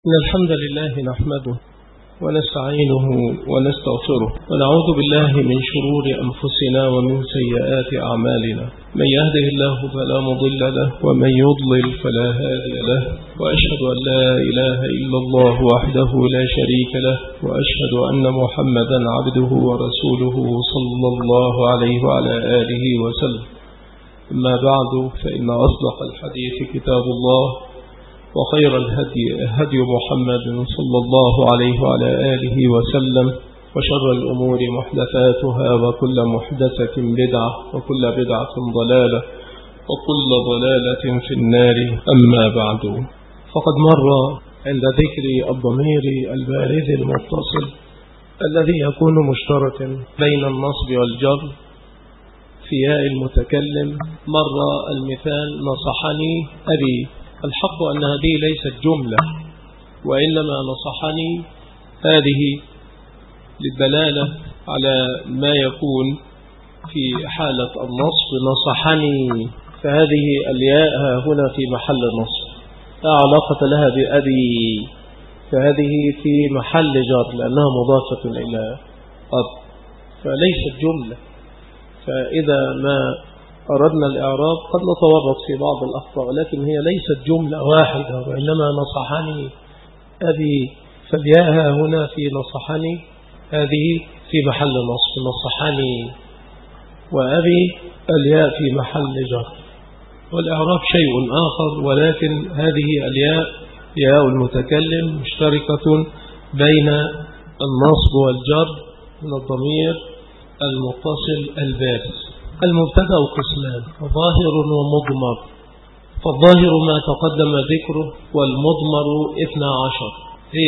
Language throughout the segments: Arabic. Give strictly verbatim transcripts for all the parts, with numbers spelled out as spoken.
إن الحمد لله نحمده ونستعينه ونستغفره ونعوذ بالله من شرور أنفسنا ومن سيئات أعمالنا. من يهده الله فلا مضل له ومن يضلل فلا هادي له، وأشهد أن لا إله إلا الله وحده لا شريك له، وأشهد أن محمدا عبده ورسوله صلى الله عليه وعلى آله وسلم. أما بعد، فإن أصدق الحديث كتاب الله، وخير الهدي هدي محمد صلى الله عليه وعلى آله وسلم، وشر الأمور محدثاتها، وكل محدثة بدعة، وكل بدعة ضلالة، وكل ضلالة في النار. أما بعد، فقد مر عند ذكر الضمير البارز المتصل الذي يكون مشتركا بين النصب والجر في ياء المتكلم، مر المثال نصحني أبي. الحق أن هذه ليست جملة، وإنما نصحني هذه للدلالة على ما يكون في حالة النصب. نصحني، فهذه الياء هنا في محل النصب، لا علاقة لها بأبي، فهذه في محل جر لأنها مضافة إلى أب، فليست جملة. فإذا ما أردنا الإعراب قد نتورط في بعض الأخطاء، لكن هي ليست جملة واحدة، وإنما نصحني أبي، فالياء هنا في نصحني هذه في محل نصب، نصحني، وأبي الياء في محل جر. والإعراب شيء آخر، ولكن هذه الياء ياء المتكلم مشتركة بين النصب والجر من الضمير المتصل البارز. المبتدأ قسمان، ظاهر ومضمر. فالظاهر ما تقدم ذكره، والمضمر اثنا عشر، هي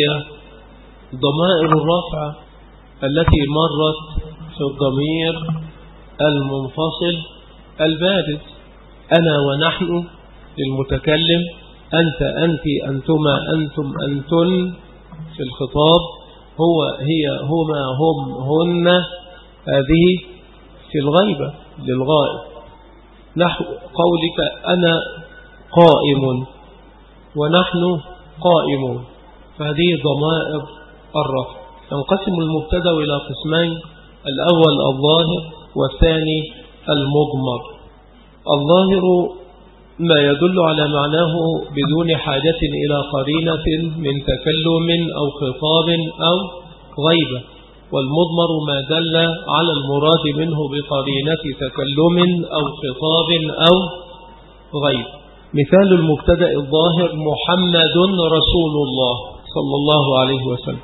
ضمائر الرفع التي مرت في الضمير المنفصل البارز. أنا ونحن للمتكلم، أنت أنت أنتما أنتم أنتن في الخطاب، هو هي هما هم هن، هذه في الغيبة للغائب، نحو قولك أنا قائم ونحن قائمون، فهذه ضمائر الرفع. ينقسم المبتدأ إلى قسمين، الأول الظاهر والثاني المضمر. الظاهر ما يدل على معناه بدون حاجة إلى قرينة من تكلم أو خطاب أو غيبة، والمضمر ما دل على المراد منه بقرينة تكلم أو خطاب أو غيب. مثال المبتدأ الظاهر محمد رسول الله صلى الله عليه وسلم،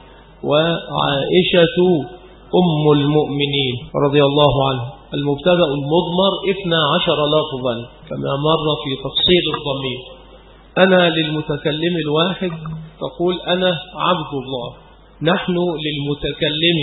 وعائشة أم المؤمنين رضي الله عنه. المبتدأ المضمر اثنا عشر لفظا كما مر في تفصيل الضمير. أنا للمتكلم الواحد تقول أنا عبد الله، نحن للمتكلم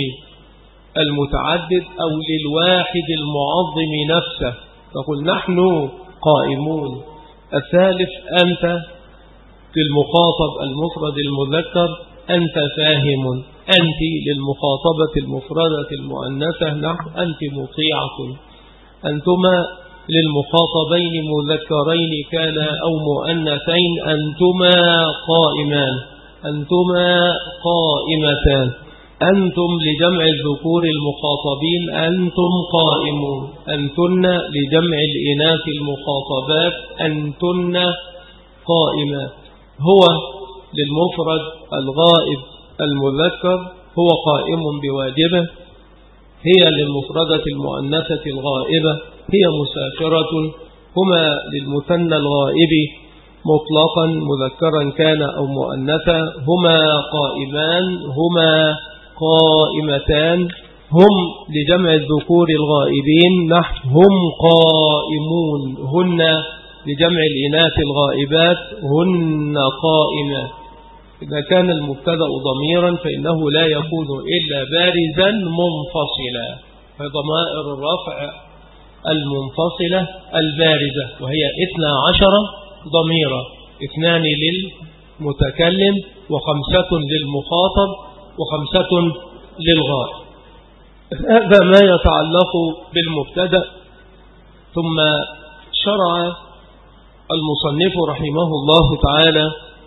المتعدد أو للواحد المعظم نفسه تقول نحن قائمون. الثالث أنت للمخاطب المفرد المذكر، أنت فاهم. أنت للمخاطبة المفردة المؤنثة، نحن أنت مطيعة. أنتما للمخاطبين مذكرين كان أو مؤنثين، أنتما قائمان، أنتما قائمتان. أنتم لجمع الذكور المخاطبين، أنتم قائمون. أنتن لجمع الإناث المخاطبات، أنتن قائمات. هو للمفرد الغائب المذكر، هو قائم بواجبه. هي للمفردة المؤنثة الغائبة، هي مسافرة. هما للمثنى الغائب مطلقا مذكرا كان أو مؤنثا، هما قائمان، هما قائمتان. هم لجمع الذكور الغائبين، نحن هم قائمون. هن لجمع الإناث الغائبات، هن قائمات. إذا كان المبتدأ ضميرا فإنه لا يكون إلا بارزا منفصلا، فضمائر الرفع المنفصلة البارزة، وهي اثنا عشر ضميرا، اثنان للمتكلم وخمسة للمخاطب وخمسة للغائب. هذا ما يتعلق بالمبتدأ. ثم شرع المصنف رحمه الله تعالى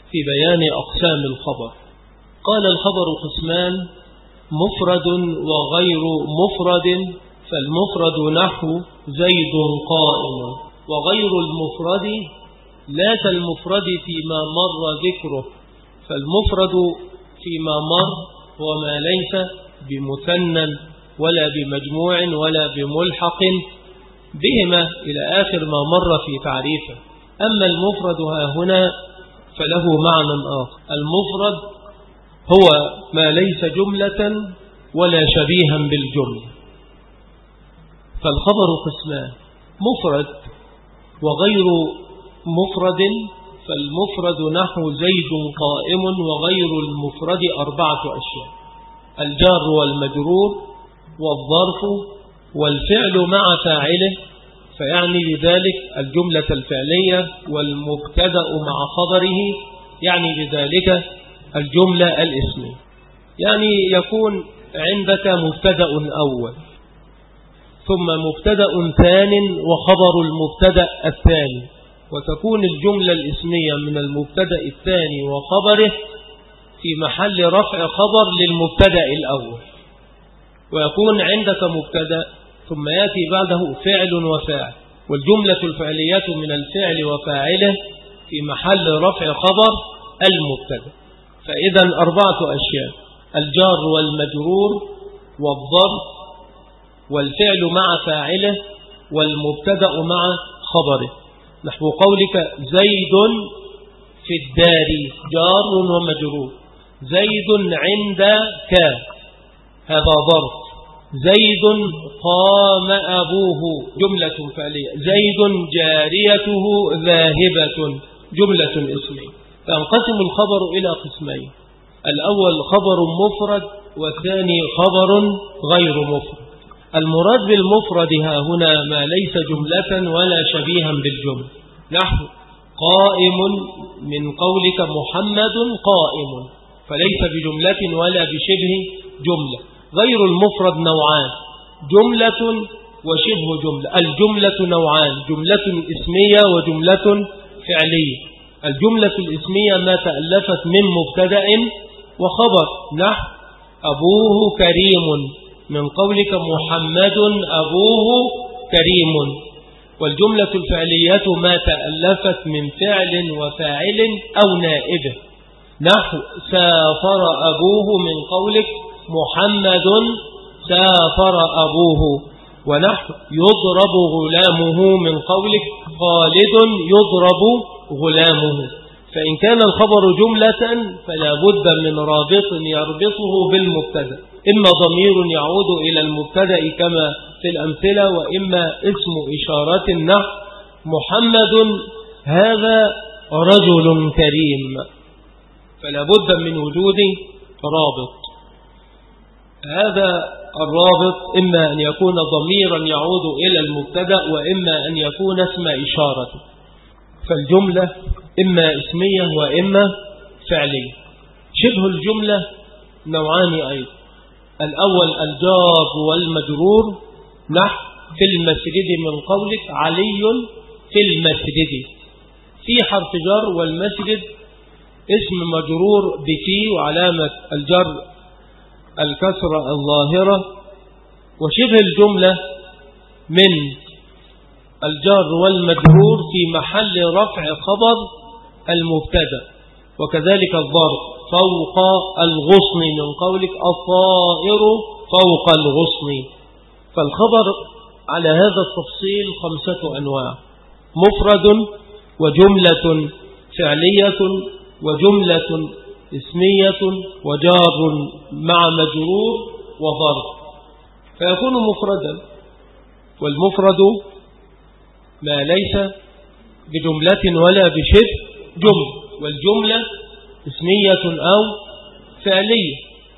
في بيان أقسام الخبر. قال الخبر قسمان: مفرد وغير مفرد، فالمفرد نحو زيد قائم، وغير المفرد لا كالمفرد فيما مر ذكره، فالمفرد فيما مر هو ما ليس بمثنى ولا بمجموع ولا بملحق بهما إلى آخر ما مر في تعريفه. أما المفرد ها هنا فله معنى آخر. المفرد هو ما ليس جملة ولا شبيها بالجملة. فالخبر قسمان: مفرد وغير مفرد، فالمفرد نحو زيد قائم، وغير المفرد أربعة أشياء: الجار والمجرور والظرف والفعل مع فاعله، فيعني بذلك الجملة الفعلية، والمبتدأ مع خبره، يعني بذلك الجملة الاسمية. يعني يكون عندك مبتدأ أول، ثم مبتدأ ثان وخبر المبتدأ الثاني، وتكون الجملة الاسمية من المبتدأ الثاني وخبره في محل رفع خبر للمبتدأ الأول. ويكون عندك مبتدأ ثم يأتي بعده فعل وفاعل، والجملة الفعلية من الفعل وفاعله في محل رفع خبر المبتدأ. فإذا أربعة أشياء: الجار والمجرور والظرف والفعل مع فاعله والمبتدأ مع خبره. نحو قولك: زيد في الدار، جار ومجرور. زيد عندك، هذا ظرف. زيد قام أبوه، جملة فعلية. زيد جاريته ذاهبة، جملة اسمية. فانقسم الخبر إلى قسمين: الأول خبر مفرد، والثاني خبر غير مفرد. المراد بالمفرد ها هنا ما ليس جملة ولا شبيها بالجملة. نحو قائم من قولك محمد قائم، فليس بجملة ولا بشبه جملة. غير المفرد نوعان: جملة وشبه جملة. الجملة نوعان: جملة اسمية وجملة فعلية. الجملة الاسمية ما تألفت من مبتدأ وخبر، نحو أبوه كريم من قولك محمد أبوه كريم. والجملة الفعلية ما تألفت من فعل وفاعل أو نائبه، نحو سافر أبوه من قولك محمد سافر أبوه. ونحو يضرب غلامه من قولك خالد يضرب غلامه. فإن كان الخبر جملة فلا بد من رابط يربطه بالمبتدأ، إما ضمير يعود إلى المبتدأ كما في الأمثلة، وإما اسم إشارة، نحو محمد هذا رجل كريم. فلا بد من وجود رابط. هذا الرابط إما أن يكون ضميرا يعود إلى المبتدأ، وإما أن يكون اسم إشارة. فالجملة إما اسمية وإما فعلية. شبه الجملة نوعان أيضا: الأول الجار والمجرور، نحو في المسجد من قولك علي في المسجد. في حرف جر، والمسجد اسم مجرور بفي، وعلامة الجر الكسرة الظاهرة. وشبه الجملة من الجار والمجرور في محل رفع خبر المبتدأ. وكذلك الظرف: فوق الغصن من قولك الطائر فوق الغصن. فالخبر على هذا التفصيل خمسة أنواع: مفرد، وجملة فعلية، وجملة اسمية، وجار مع مجرور، وظرف. فيكون مفردا، والمفرد ما ليس بجملة ولا بشبه جملة، والجملة اسمية أو فعلية.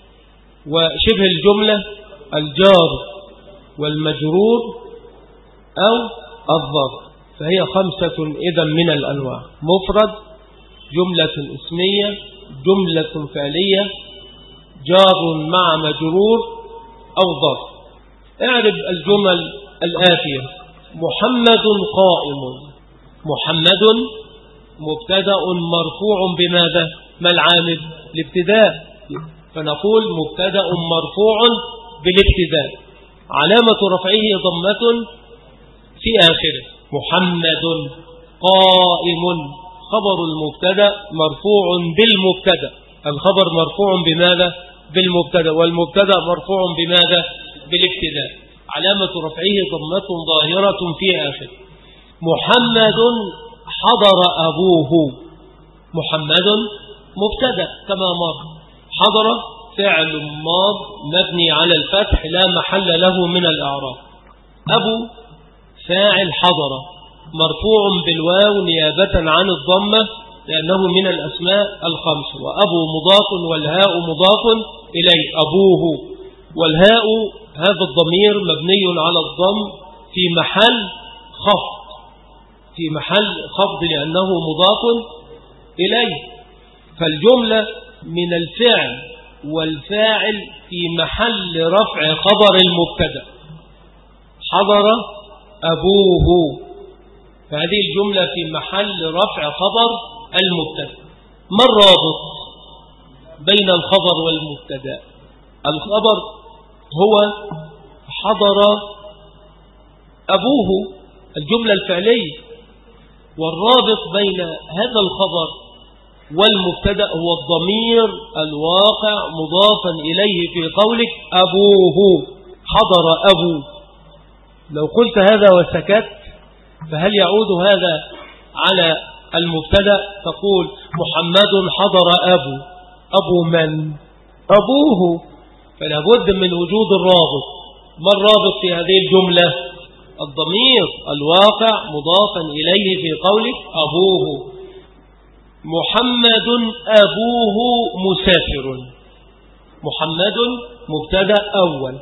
وشبه الجملة الجار والمجرور أو الظرف. فهي خمسة إذن من الأنواع: مفرد، جملة اسمية، جملة فعلية، جار مع مجرور أو ظرف. اعرف الجمل الآتية: محمد قائم. محمد مبتدأ مرفوع بماذا؟ ما العامل؟ الابتداء. فنقول مبتدأ مرفوع بالابتداء علامة رفعه ضمة في آخره. محمد قائم خبر المبتدأ مرفوع بالمبتدأ. الخبر مرفوع بماذا؟ بالمبتدأ، والمبتدأ مرفوع بماذا؟ بالابتداء. علامة رفعه ضمة ظاهرة في آخره. محمد حضر أبوه. محمد مبتدأ كما مر. حضر فعل ماض مبني على الفتح لا محل له من الأعراب. أبو فاعل حضر مرفوع بالواو نيابة عن الضمة لأنه من الأسماء الخمس. وأبو مضاف والهاء مضاف إليه. أبوه والهاء هذا الضمير مبني على الضم في محل خفض في محل خفض لأنه مضاف إليه. فالجملة من الفعل والفاعل في محل رفع خبر المبتدأ. حضر أبوه، فهذه الجملة في محل رفع خبر المبتدأ. ما الرابط بين الخبر والمبتدأ؟ الخبر هو حضر أبوه الجملة الفعلية، والرابط بين هذا الخبر والمبتدأ هو الضمير الواقع مضافا إليه في قولك أبوه. حضر أبو، لو قلت هذا وسكت فهل يعود هذا على المبتدأ؟ تقول محمد حضر أبو. أبو من؟ أبوه. فلا بد من وجود الرابط. ما الرابط في هذه الجملة؟ الضمير الواقع مضافا إليه في قولك أبوه. محمد أبوه مسافر. محمد مبتدأ أول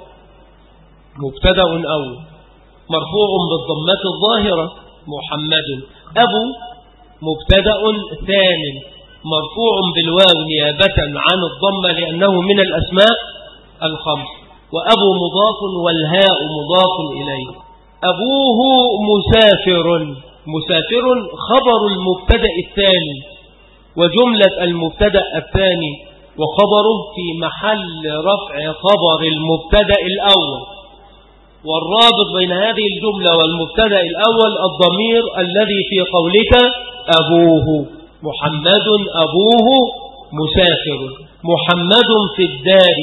مبتدأ أول مرفوع بالضمة الظاهرة. محمد. أبو مبتدأ ثاني مرفوع بالواو نيابة عن الضمة لأنه من الأسماء الخمس. وأبو مضاف والهاء مضاف إليه. أبوه مسافر. مسافر خبر المبتدأ الثاني وجملة المبتدأ الثاني وخبره في محل رفع خبر المبتدأ الأول. والرابط بين هذه الجملة والمبتدأ الأول الضمير الذي في قولك أبوه. محمد أبوه مسافر. محمد في الدار.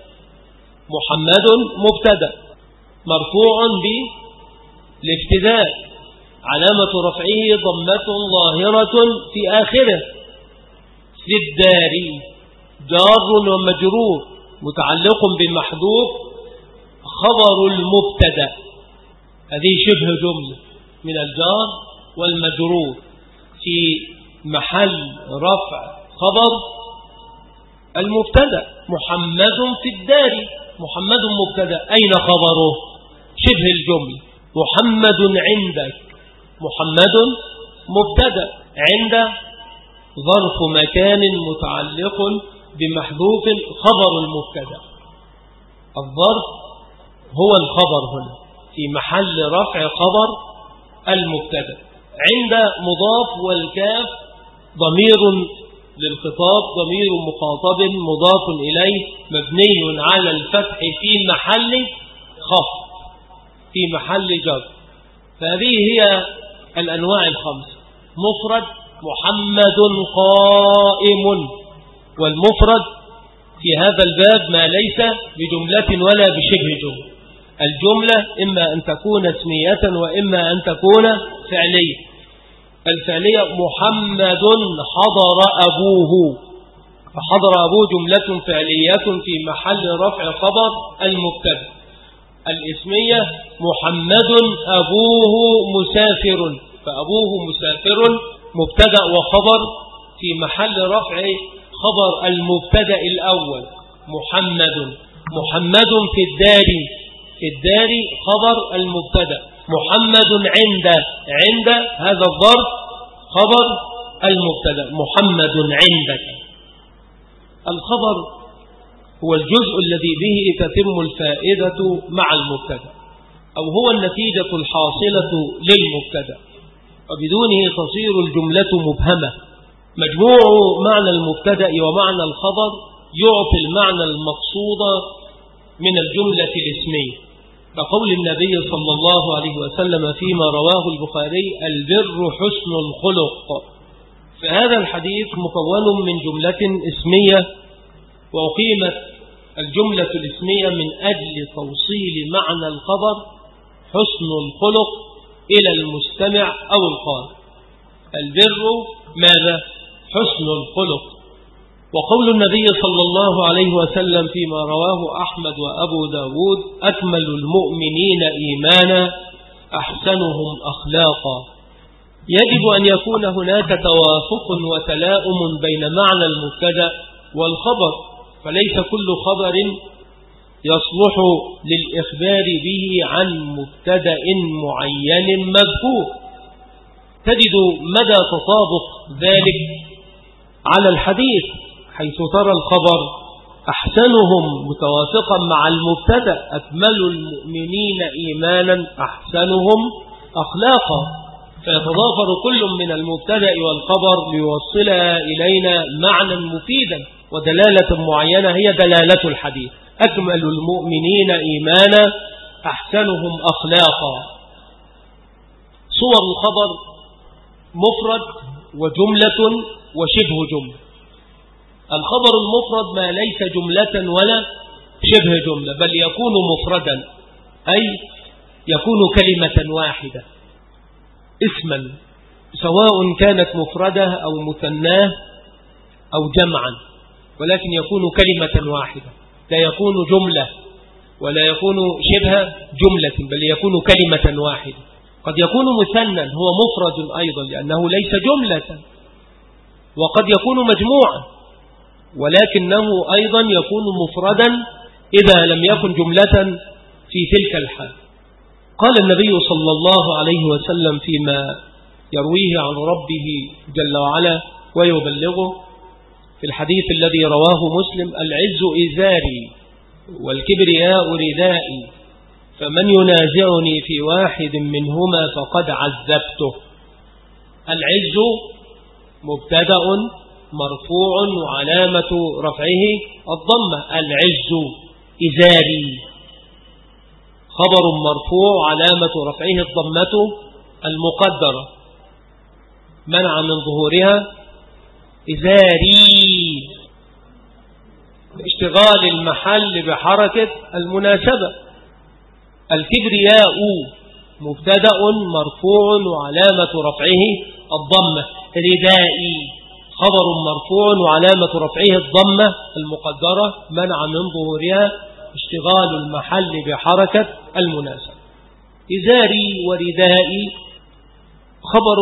محمد مبتدأ مرفوع بالابتداء علامة رفعه ضمة ظاهرة في آخره. في الدار جار ومجرور متعلق بمحذوف خبر المبتدأ. هذه شبه جملة من الجار والمجرور في محل رفع خبر المبتدأ. محمد في الدار. محمد مبتدأ، أين خبره؟ شبه الجملة. محمد عندك. محمد مبتدأ، عند ظرف مكان متعلق بمحذوف خبر المبتدأ. الظرف هو الخبر هنا في محل رفع خبر المبتدأ. عند مضاف والكاف ضمير للخطاب ضمير مخاطب مضاف إليه مبني على الفتح في محل خفض في محل جر. فهذه هي الأنواع الخمس. مفرد محمد قائم. والمفرد في هذا الباب ما ليس بجملة ولا بشبه جملة. الجملة إما أن تكون اسمية وإما أن تكون فعلية. الفعلية محمد حضر أبوه. فحضر أبوه جملة فعلية في محل رفع خبر المبتدأ. الاسمية محمد أبوه مسافر. فأبوه مسافر مبتدأ وخبر في محل رفع خبر المبتدأ الأول. محمد. محمد في الدار. في الدار خبر المبتدأ. محمد عند. عند هذا الظرف خبر المبتدأ. محمد عندك. الخبر هو الجزء الذي به تتم الفائدة مع المبتدأ، أو هو النتيجة الحاصلة للمبتدأ. وبدونه تصير الجملة مبهمة. مجموع معنى المبتدأ ومعنى الخبر يعطي المعنى المقصود من الجملة الاسمية، كقول النبي صلى الله عليه وسلم فيما رواه البخاري: البر حسن الخلق. فهذا الحديث مكون من جملة اسمية، وأقيمت الجملة الاسمية من أجل توصيل معنى الخبر حسن الخلق إلى المستمع أو القارئ. البر ماذا؟ حسن الخلق. وقول النبي صلى الله عليه وسلم فيما رواه أحمد وأبو داود: أكمل المؤمنين إيمانا أحسنهم أخلاقا. يجب أن يكون هناك توافق وتلاؤم بين معنى المبتدأ والخبر، فليس كل خبر يصلح للإخبار به عن مبتدأ معين مذكور. تجد مدى تطابق ذلك على الحديث، حيث ترى الخبر أحسنهم متوافقا مع المبتدأ: أكمل المؤمنين إيمانا أحسنهم أخلاقا. فيتضافر كل من المبتدأ والخبر ليوصلها إلينا معنى مفيدا ودلالة معينة هي دلالة الحديث: أكمل المؤمنين إيمانا أحسنهم أخلاقا. صور الخبر مفرد وجملة وشبه جملة. الخبر المفرد ما ليس جملة ولا شبه جملة، بل يكون مفردا، أي يكون كلمة واحدة اسما، سواء كانت مفردة أو مثناه أو جمعا، ولكن يكون كلمة واحدة، لا يكون جملة ولا يكون شبه جملة، بل يكون كلمة واحدة. قد يكون مثنى هو مفرد أيضا لأنه ليس جملة، وقد يكون مجموعا ولكنه أيضا يكون مفردا إذا لم يكن جملة في تلك الحال. قال النبي صلى الله عليه وسلم فيما يرويه عن ربه جل وعلا ويبلغه في الحديث الذي رواه مسلم: العز إزاري والكبرياء ردائي، فمن ينازعني في واحد منهما فقد عذبته. العز مبتدأ مرفوع وعلامة رفعه الضمة. العز إزاري خبر مرفوع علامة رفعه الضمة المقدرة منع من ظهورها إزاري، اشتغال المحل بحركة المناسبة. الكبرياء مبتدأ مرفوع وعلامة رفعه الضمة. ردائي خبر مرفوع وعلامة رفعه الضمة المقدرة منع من ظهورها اشتغال المحل بحركة المناسبة. إزاري وردائي خبر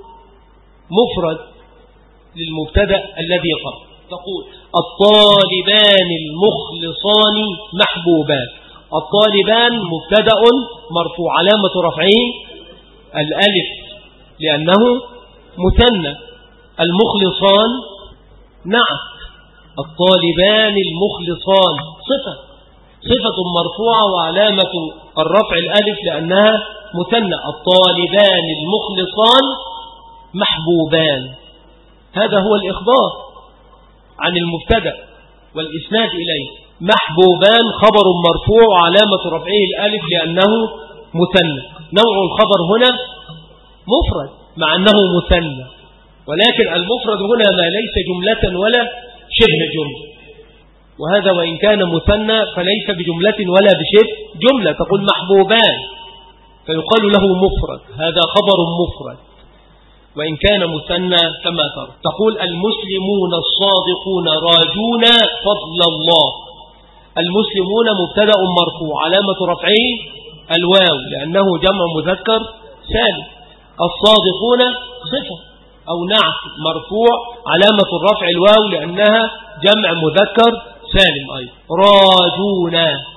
مفرد للمبتدأ الذي قبل. تقول: الطالبان المخلصان محبوبان. الطالبان مبتدأ مرفوع علامة رفعه الألف لأنه مثنى. المخلصان نعت. الطالبان المخلصان صفة صفة مرفوعة وعلامة الرفع الألف لأنها مثنى. الطالبان المخلصان محبوبان. هذا هو الإخبار عن المبتدأ والإسناد إليه. محبوبان خبر مرفوع وعلامة رفعه الألف لأنه مثنى. نوع الخبر هنا مفرد مع أنه مثنى، ولكن المفرد هنا ما ليس جملة ولا شبه جملة، وهذا وإن كان مثنى فليس بجملة ولا بشبه جملة. تقول محبوبان فيقال له مفرد، هذا خبر مفرد وإن كان مثنى كما ترى. تقول: المسلمون الصادقون راجون فضل الله. المسلمون مبتدأ مرفوع علامة رفعه الواو لأنه جمع مذكر سالم. الصادقون صفة أو نعت مرفوع علامة الرفع الواو لأنها جمع مذكر سالم أيضا. راجون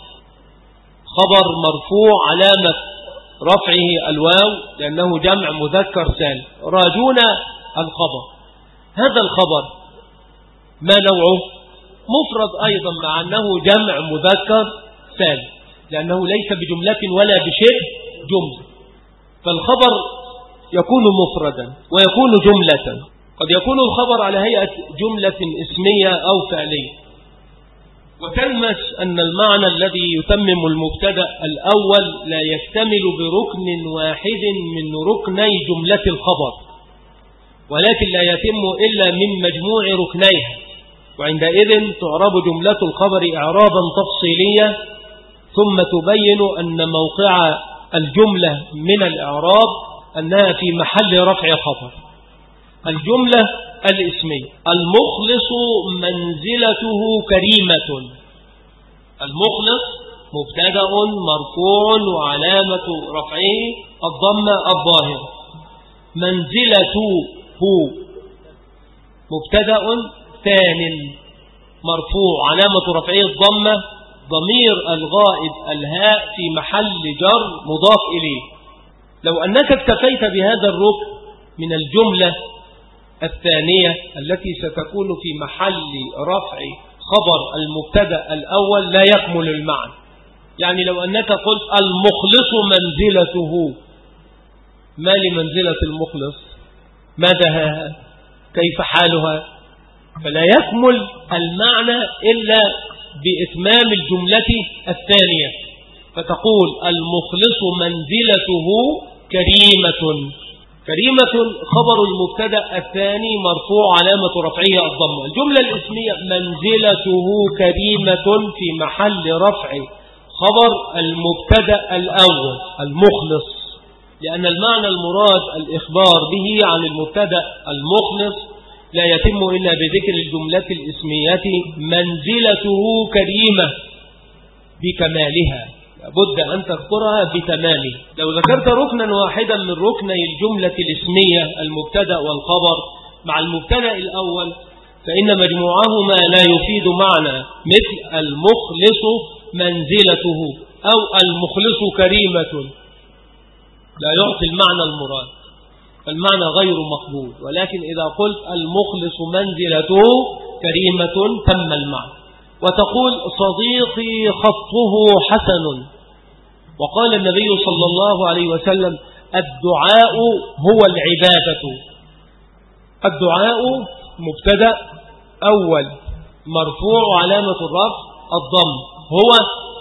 خبر مرفوع علامة رفعه الواو لأنه جمع مذكر سالم. راجون الخبر. هذا الخبر ما نوعه؟ مفرد أيضا مع أنه جمع مذكر سالم لأنه ليس بجملة ولا بشبه جملة. فالخبر يكون مفردا ويكون جملة. قد يكون الخبر على هيئة جملة اسمية أو فعلية. وتلمس أن المعنى الذي يتمم المبتدأ الأول لا يشتمل بركن واحد من ركني جملة الخبر، ولكن لا يتم إلا من مجموع ركنيها، وعندئذ تعرب جملة الخبر إعرابا تفصيليا، ثم تبين أن موقع الجملة من الإعراب أنها في محل رفع خبر. الجملة الاسمية: المخلص منزلته كريمة. المخلص مبتدأ مرفوع وعلامة رفعه الضمة الظاهرة. منزلته مبتدأ ثان مرفوع علامة رفعه الضمة، ضمير الغائب الهاء في محل جر مضاف إليه. لو أنك اكتفيت بهذا الركن من الجملة الثانية التي ستكون في محل رفع خبر المبتدأ الأول لا يكمل المعنى. يعني لو أنك قلت المخلص منزلته، ما لمنزلة المخلص؟ ماذا؟ كيف حالها؟ فلا يكمل المعنى إلا بإتمام الجملة الثانية، فتقول المخلص منزلته كريمة. كريمة خبر المبتدأ الثاني مرفوع علامة رفعه الضمة. الجملة الاسمية: منزلته كريمة في محل رفع خبر المبتدأ الأول المخلص، لأن المعنى المراد الإخبار به عن المبتدأ المخلص لا يتم إلا بذكر الجملة الاسمية منزلته كريمة بكمالها، لابد أن تذكرها بتمامه. لو ذكرت ركنا واحدا من ركني الجملة الاسمية المبتدأ والخبر مع المبتدأ الأول فإن مجموعهما لا يفيد معنى، مثل المخلص منزلته أو المخلص كريمة، لا يعطي المعنى المراد، المعنى غير مقبول. ولكن إذا قلت المخلص منزلته كريمة تم المعنى. وتقول صديقي خطه حسن. وقال النبي صلى الله عليه وسلم: الدعاء هو العبادة. الدعاء مبتدأ أول مرفوع علامة الرفع الضم، هو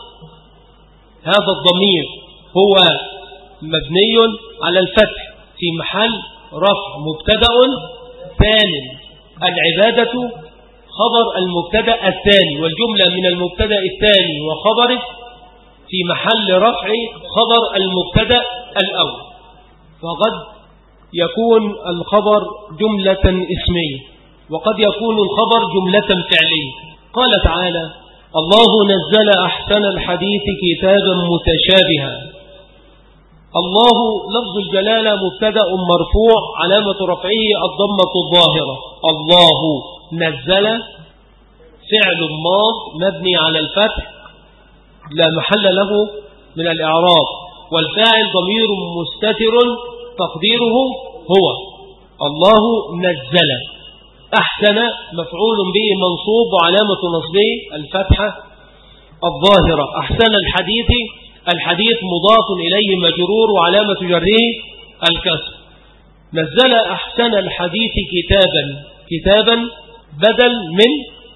هذا الضمير هو مبني على الفتح في محل رفع مبتدأ ثاني. العبادة خبر المبتدأ الثاني، والجملة من المبتدأ الثاني وخبره في محل رفع خبر المبتدأ الأول. فقد يكون الخبر جملة اسمية، وقد يكون الخبر جملة فعلية. قال تعالى: الله نزل أحسن الحديث كتابا متشابها. الله لفظ الجلالة مبتدأ مرفوع علامة رفعه الضمة الظاهرة. الله نزل فعل ماض مبني على الفتح لا محل له من الإعراب، والفاعل ضمير مستتر تقديره هو. الله نزل. أحسن مفعول به منصوب وعلامة نصبه الفتحة الظاهرة. أحسن الحديث، الحديث مضاف إليه مجرور وعلامة جره الكسر. نزل أحسن الحديث كتابا. كتابا بدل من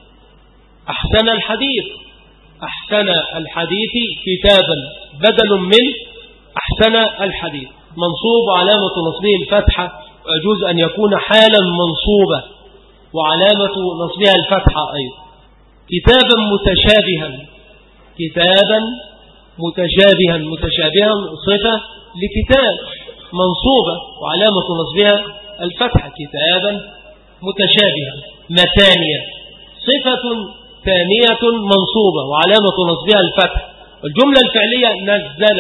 أحسن الحديث. أحسن الحديث كتابا بدل من أحسن الحديث، منصوب وعلامة نصبه الفتحة، ويجوز أن يكون حالا منصوبة وعلامة نصبها الفتحة أيضا. كتابا متشابها. كتابا متشابها. متشابها صفة لكتاب منصوبة وعلامة نصبها الفتحة. كتابا متشابها. مثانية صفة ثانية منصوبة وعلامة نصبها الفتح. والجملة الفعلية نزل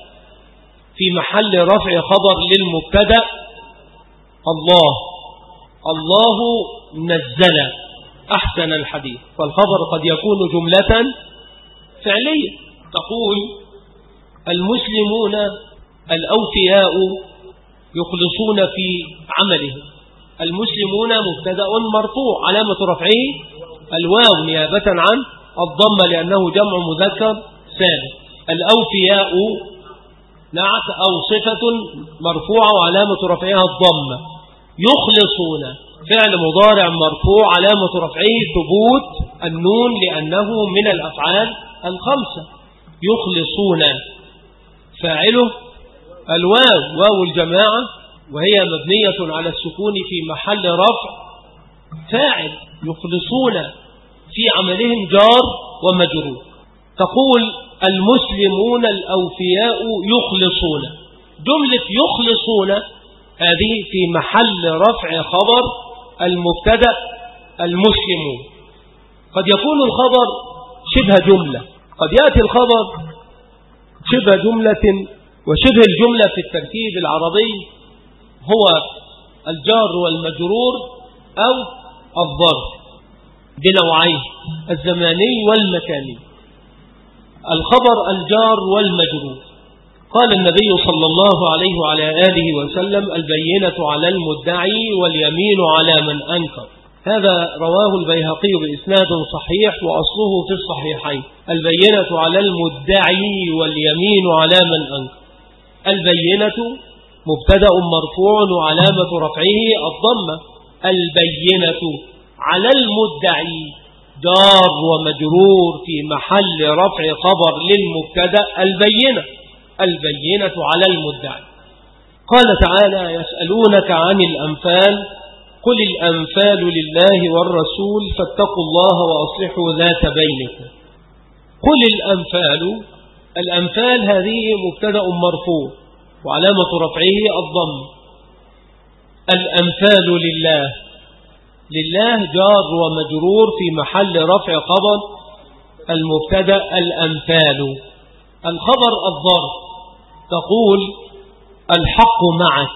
في محل رفع خبر للمبتدأ الله. الله نزل أحسن الحديث. فالخبر قد يكون جملة فعلية، تقول المسلمون الأوفياء يخلصون في عملهم. المسلمون مبتدأ مرفوع علامة رفعه الواو نيابة عن الضمة لأنه جمع مذكر سالم. الأوفياء نعت أو صفة مرفوعة وعلامة رفعها الضمة. يخلصون فعل مضارع مرفوع علامة رفعه ثبوت النون لأنه من الأفعال الخمسة. يخلصون فاعله الواو، واو الجماعة، وهي مبنية على السكون في محل رفع فاعل. يخلصون في عملهم جار ومجرور. تقول المسلمون الأوفياء يخلصون. جملة يخلصون هذه في محل رفع خبر المبتدأ المسلمون. قد يكون الخبر شبه جملة، قد يأتي الخبر شبه جملة، وشبه الجملة في التركيب العربي هو الجار والمجرور أو الظرف بنوعين، الزماني والمكاني. الخبر الجار والمجرور. قال النبي صلى الله عليه وعلى آله وسلم البينة على المدعي واليمين على من أنكر. هذا رواه البيهقي بإسناد صحيح وأصله في الصحيحين. البينة على المدعي واليمين على من أنكر. البينة مبتدأ مرفوع وعلامة رفعه الضمة. البينة على المدعي جار ومجرور في محل رفع خبر للمبتدأ البينة. البينة على المدعي. قال تعالى يسألونك عن الأنفال قل الأنفال لله والرسول فاتقوا الله وأصلحوا ذات بينكم. قل الأنفال. الأنفال هذه مبتدأ مرفوع وعلامة رفعه الضم. الأنفال لله. لله جار ومجرور في محل رفع خبر المبتدأ الأنفال. الخبر الظرف. تقول الحق معك،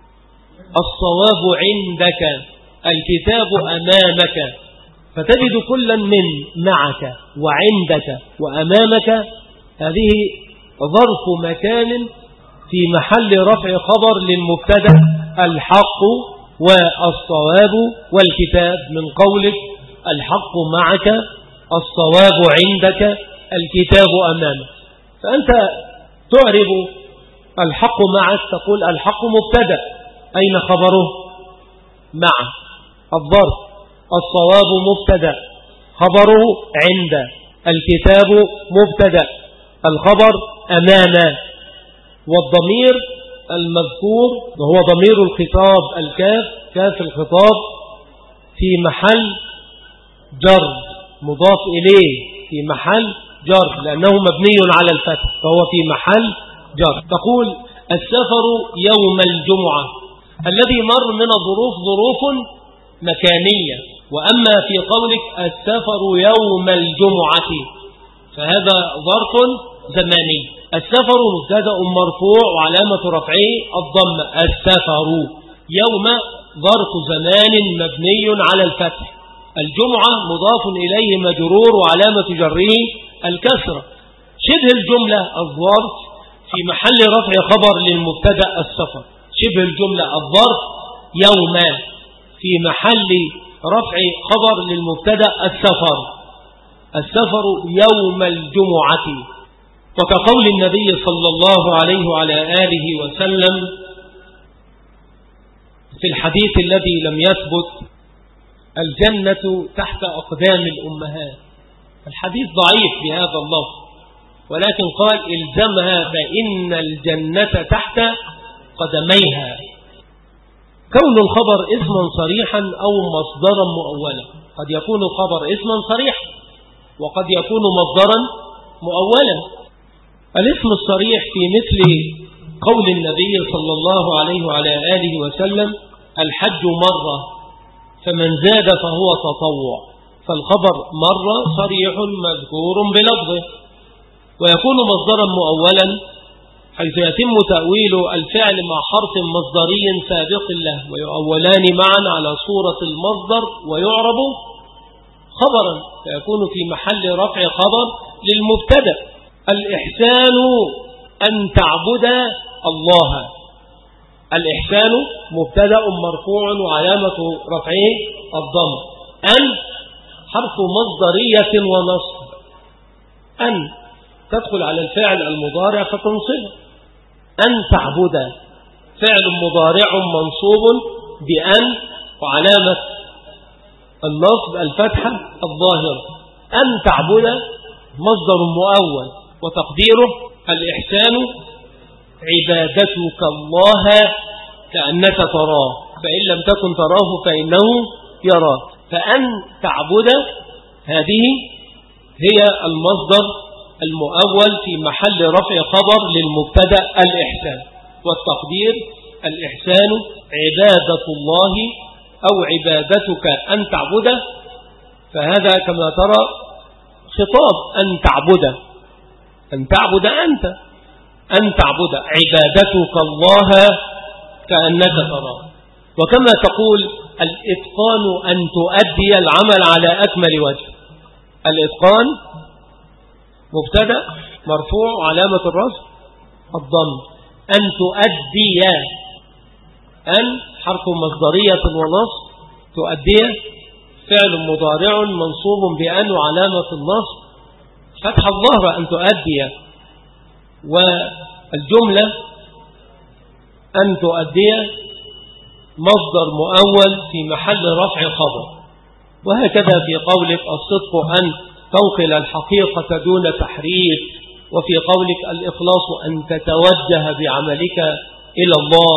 الصواب عندك، الكتاب أمامك. فتجد كلا من معك وعندك وأمامك هذه ظرف مكان في محل رفع خبر للمبتدأ الحق والصواب والكتاب، من قولك الحق معك، الصواب عندك، الكتاب أمامك. فأنت تعرب الحق معك تقول الحق مبتدأ، أين خبره؟ مع الظرف. الصواب مبتدأ خبره عند. الكتاب مبتدأ الخبر أمام. والضمير المذكور وهو ضمير الخطاب الكاف، كاف الخطاب، في محل جر مضاف إليه، في محل جر لأنه مبني على الفتح فهو في محل جر. تقول السفر يوم الجمعة. الذي مر من الظروف ظروف مكانية، وأما في قولك السفر يوم الجمعة فهذا ظرف زماني. السفر مبتدأ مرفوع وعلامة رفعه الضم. السفر يوم ظرف زمان مبني على الفتح. الجمعة مضاف إليه مجرور وعلامة جره الكسرة. شبه الجملة الظرف في محل رفع خبر للمبتدأ السفر. شبه الجملة الظرف يوم في محل رفع خبر للمبتدأ السفر. السفر يوم الجمعة. وكقول النبي صلى الله عليه وعلى آله وسلم في الحديث الذي لم يثبت الجنة تحت أقدام الأمهات. الحديث ضعيف بهذا اللفظ، ولكن قال إلزمها فإن الجنة تحت قدميها. كون الخبر اسما صريحا أو مصدرا مؤولا. قد يكون الخبر اسما صريحا وقد يكون مصدرا مؤولا. الاسم الصريح في مثل قول النبي صلى الله عليه وعلى آله وسلم الحج مرة فمن زاد فهو تطوع. فالخبر مرة صريح مذكور بلفظه. ويكون مصدرا مؤولا حيث يتم تأويل الفعل مع حرف مصدري سابق له ويؤولان معا على صورة المصدر ويعرب خبرا فيكون في محل رفع خبر للمبتدأ. الإحسان أن تعبد الله. الإحسان مبتدأ مرفوع وعلامة رفعه الضم. أن حرف مصدرية ونصب. أن تدخل على الفعل المضارع فتنصبه. أن تعبد فعل مضارع منصوب بأن وعلامة النصب الفتحة الظاهرة. أن تعبد مصدر مؤول وتقديره الإحسان عبادتك الله كأنك تراه، فإن لم تكن تراه فإنه يراك. فأن تعبد هذه هي المصدر المؤول في محل رفع خبر للمبتدأ الإحسان، والتقدير الإحسان عبادة الله أو عبادتك أن تعبده. فهذا كما ترى خطاب أن تعبده، أن تعبد أنت، أن تعبد عبادتك الله كأنك تراه. وكما تقول الإتقان أن تؤدي العمل على أكمل وجه. الإتقان مبتدأ مرفوع علامة الرفع الضم، أن تؤدي أن حرف مصدرية ونصب، تؤدي فعل مضارع منصوب بأن وعلامة النصب فتح الظهر أن تؤدي، والجملة أن تؤدي مصدر مؤول في محل رفع خبر. وهكذا في قولك الصدق أن تنقل الحقيقة دون تحريف، وفي قولك الإخلاص أن تتوجه بعملك إلى الله.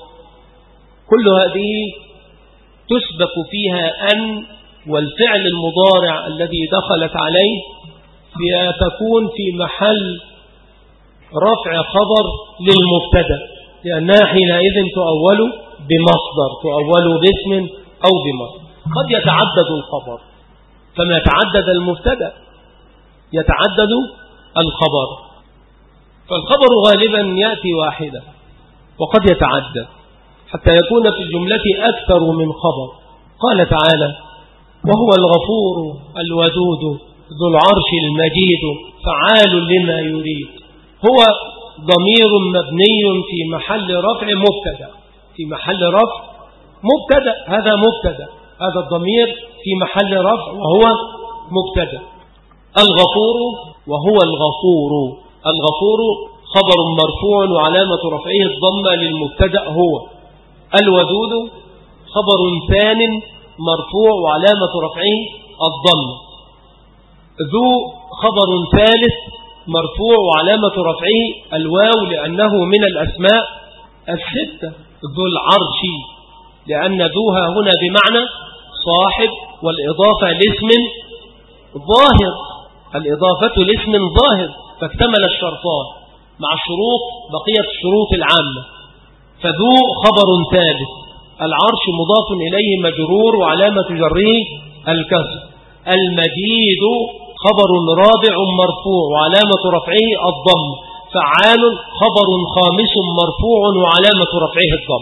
كل هذه تسبق فيها أن، والفعل المضارع الذي دخلت عليه تكون في محل رفع خبر للمبتدأ، لأنها حينئذ تؤول بمصدر، تؤول باسم أو بمصدر. قد يتعدد الخبر، فما تعدد المبتدأ يتعدد الخبر، فالخبر غالبا يأتي واحدا، وقد يتعدد حتى يكون في الجملة أكثر من خبر. قال تعالى وهو الغفور الودود ذو العرش المجيد فعال لما يريد. هو ضمير مبني في محل رفع مبتدأ، في محل رفع مبتدأ، هذا مبتدأ، هذا الضمير في محل رفع وهو مبتدأ. الغفور وهو الغفور، الغفور خبر مرفوع وعلامة رفعه الضمة للمبتدأ هو. الودود خبر ثان مرفوع وعلامة رفعه الضمة. ذو خبر ثالث مرفوع وعلامة رفعه الواو لأنه من الأسماء الستة. ذو العرش لأن ذوها هنا بمعنى صاحب، والإضافة لاسم ظاهر، الإضافة لاسم ظاهر، فاكتمل الشرطان مع شروط بقية الشروط العامة. فذو خبر ثالث. العرش مضاف إليه مجرور وعلامة جره الكسر. المجيد خبر رابع مرفوع وعلامة رفعه الضم. فعال خبر خامس مرفوع وعلامة رفعه الضم.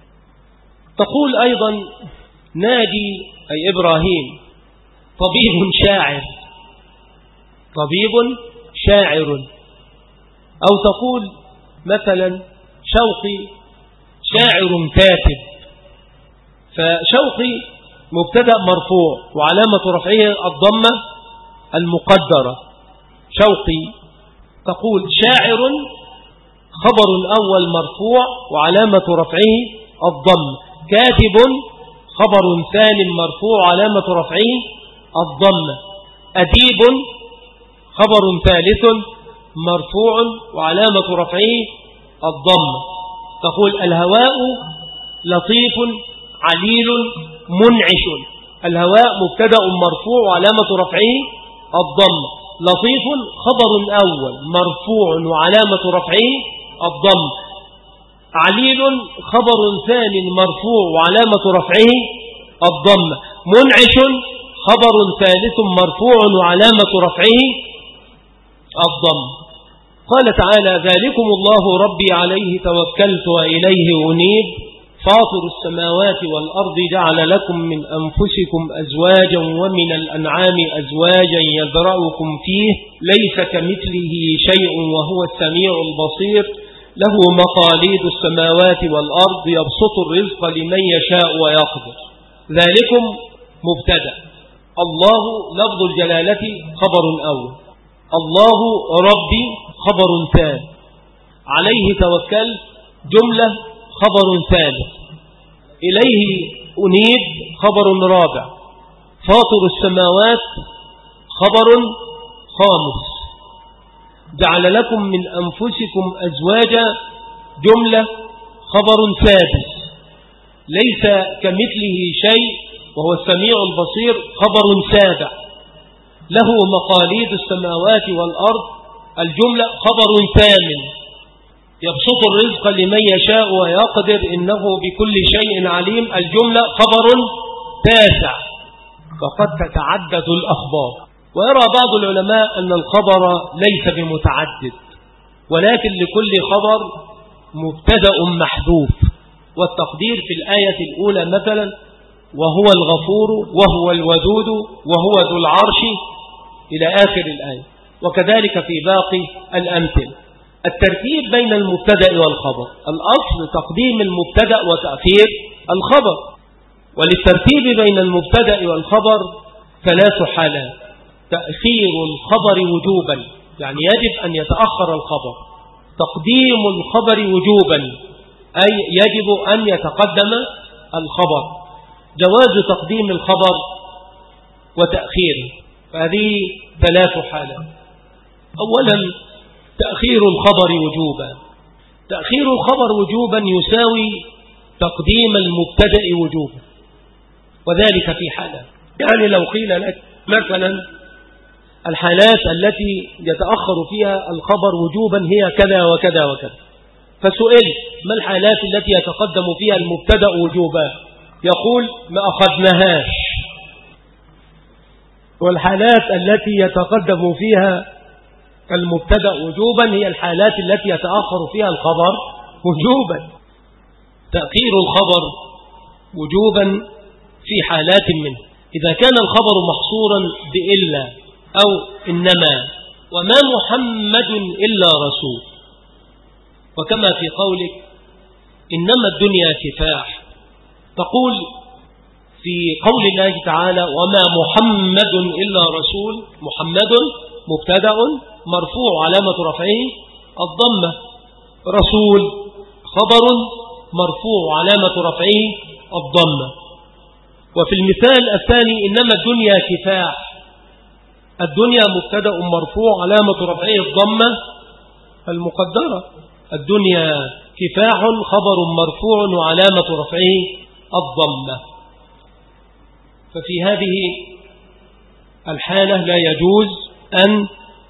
تقول أيضا ناجي أي إبراهيم طبيب شاعر، طبيب شاعر. أو تقول مثلا شوقي شاعر كاتب. فشوقي مبتدأ مرفوع وعلامة رفعه الضمة المقدرة شوقي. تقول شاعر خبر الأول مرفوع وعلامة رفعه الضم. كاتب خبر ثاني مرفوع وعلامة رفعه الضم. أديب خبر ثالث مرفوع وعلامة رفعه الضم. تقول الهواء لطيف عليل منعش. الهواء مبتدأ مرفوع وعلامة رفعه الضم. لطيف خبر أول مرفوع وعلامة رفعه الضم. عليل خبر ثاني مرفوع وعلامة رفعه الضم. منعش خبر ثالث مرفوع وعلامة رفعه الضم. قال تعالى ذلكم الله ربي عليه توكلت وإليه أنيب فاطر السماوات والأرض جعل لكم من أنفسكم أزواجا ومن الأنعام أزواجا يذرأكم فيه ليس كمثله شيء وهو السميع البصير له مقاليد السماوات والأرض يبسط الرزق لمن يشاء ويقدر. ذلكم مبتدأ. الله لفظ الجلالة خبر أول. الله ربي خبر ثاني. عليه توكلت جملة خبر ثالث، إليه أنيب خبر رابع، فاطر السماوات خبر خامس، جعل لكم من أنفسكم أزواجا جملة خبر سادس، ليس كمثله شيء وهو السميع البصير خبر سابع، له مقاليد السماوات والأرض الجملة خبر ثامن، يبسط الرزق لمن يشاء ويقدر إنه بكل شيء عليم الجملة خبر تاسع، فقد تتعدد الأخبار. ويرى بعض العلماء أن الخبر ليس بمتعدد، ولكن لكل خبر مبتدأ محذوف، والتقدير في الآية الأولى مثلا وهو الغفور وهو الودود وهو ذو العرش إلى آخر الآية، وكذلك في باقي الأمثلة. الترتيب بين المبتدأ والخبر، الأصل تقديم المبتدأ وتأخير الخبر، وللترتيب بين المبتدأ والخبر ثلاث حالات: تأخير الخبر وجوبا، يعني يجب أن يتأخر الخبر، تقديم الخبر وجوبا أي يجب أن يتقدم الخبر، جواز تقديم الخبر وتأخيره، فهذه ثلاث حالات. أولا تأخير الخبر وجوبا، تأخير الخبر وجوبا يساوي تقديم المبتدأ وجوبا، وذلك في حالة، يعني لو قيل لك مثلا الحالات التي يتأخر فيها الخبر وجوبا هي كذا وكذا وكذا، فسئلت ما الحالات التي يتقدم فيها المبتدأ وجوبا، يقول ما أخذناهاش. والحالات التي يتقدم فيها المبتدأ وجوبا هي الحالات التي يتأخر فيها الخبر وجوبا. تأخير الخبر وجوبا في حالات منه: إذا كان الخبر محصورا بإلا أو إنما وما محمد إلا رسول، وكما في قولك إنما الدنيا كفاح، تقول في قول الله تعالى وما محمد إلا رسول، محمد مبتدأ مرفوع علامة رفعه الضمة، رسول خبر مرفوع علامة رفعه الضمة. وفي المثال الثاني إنما الدنيا كفاح، الدنيا مبتدأ مرفوع علامة رفعه الضمة المقدرة، الدنيا كفاح خبر مرفوع وعلامة رفعه الضمة. ففي هذه الحالة لا يجوز أن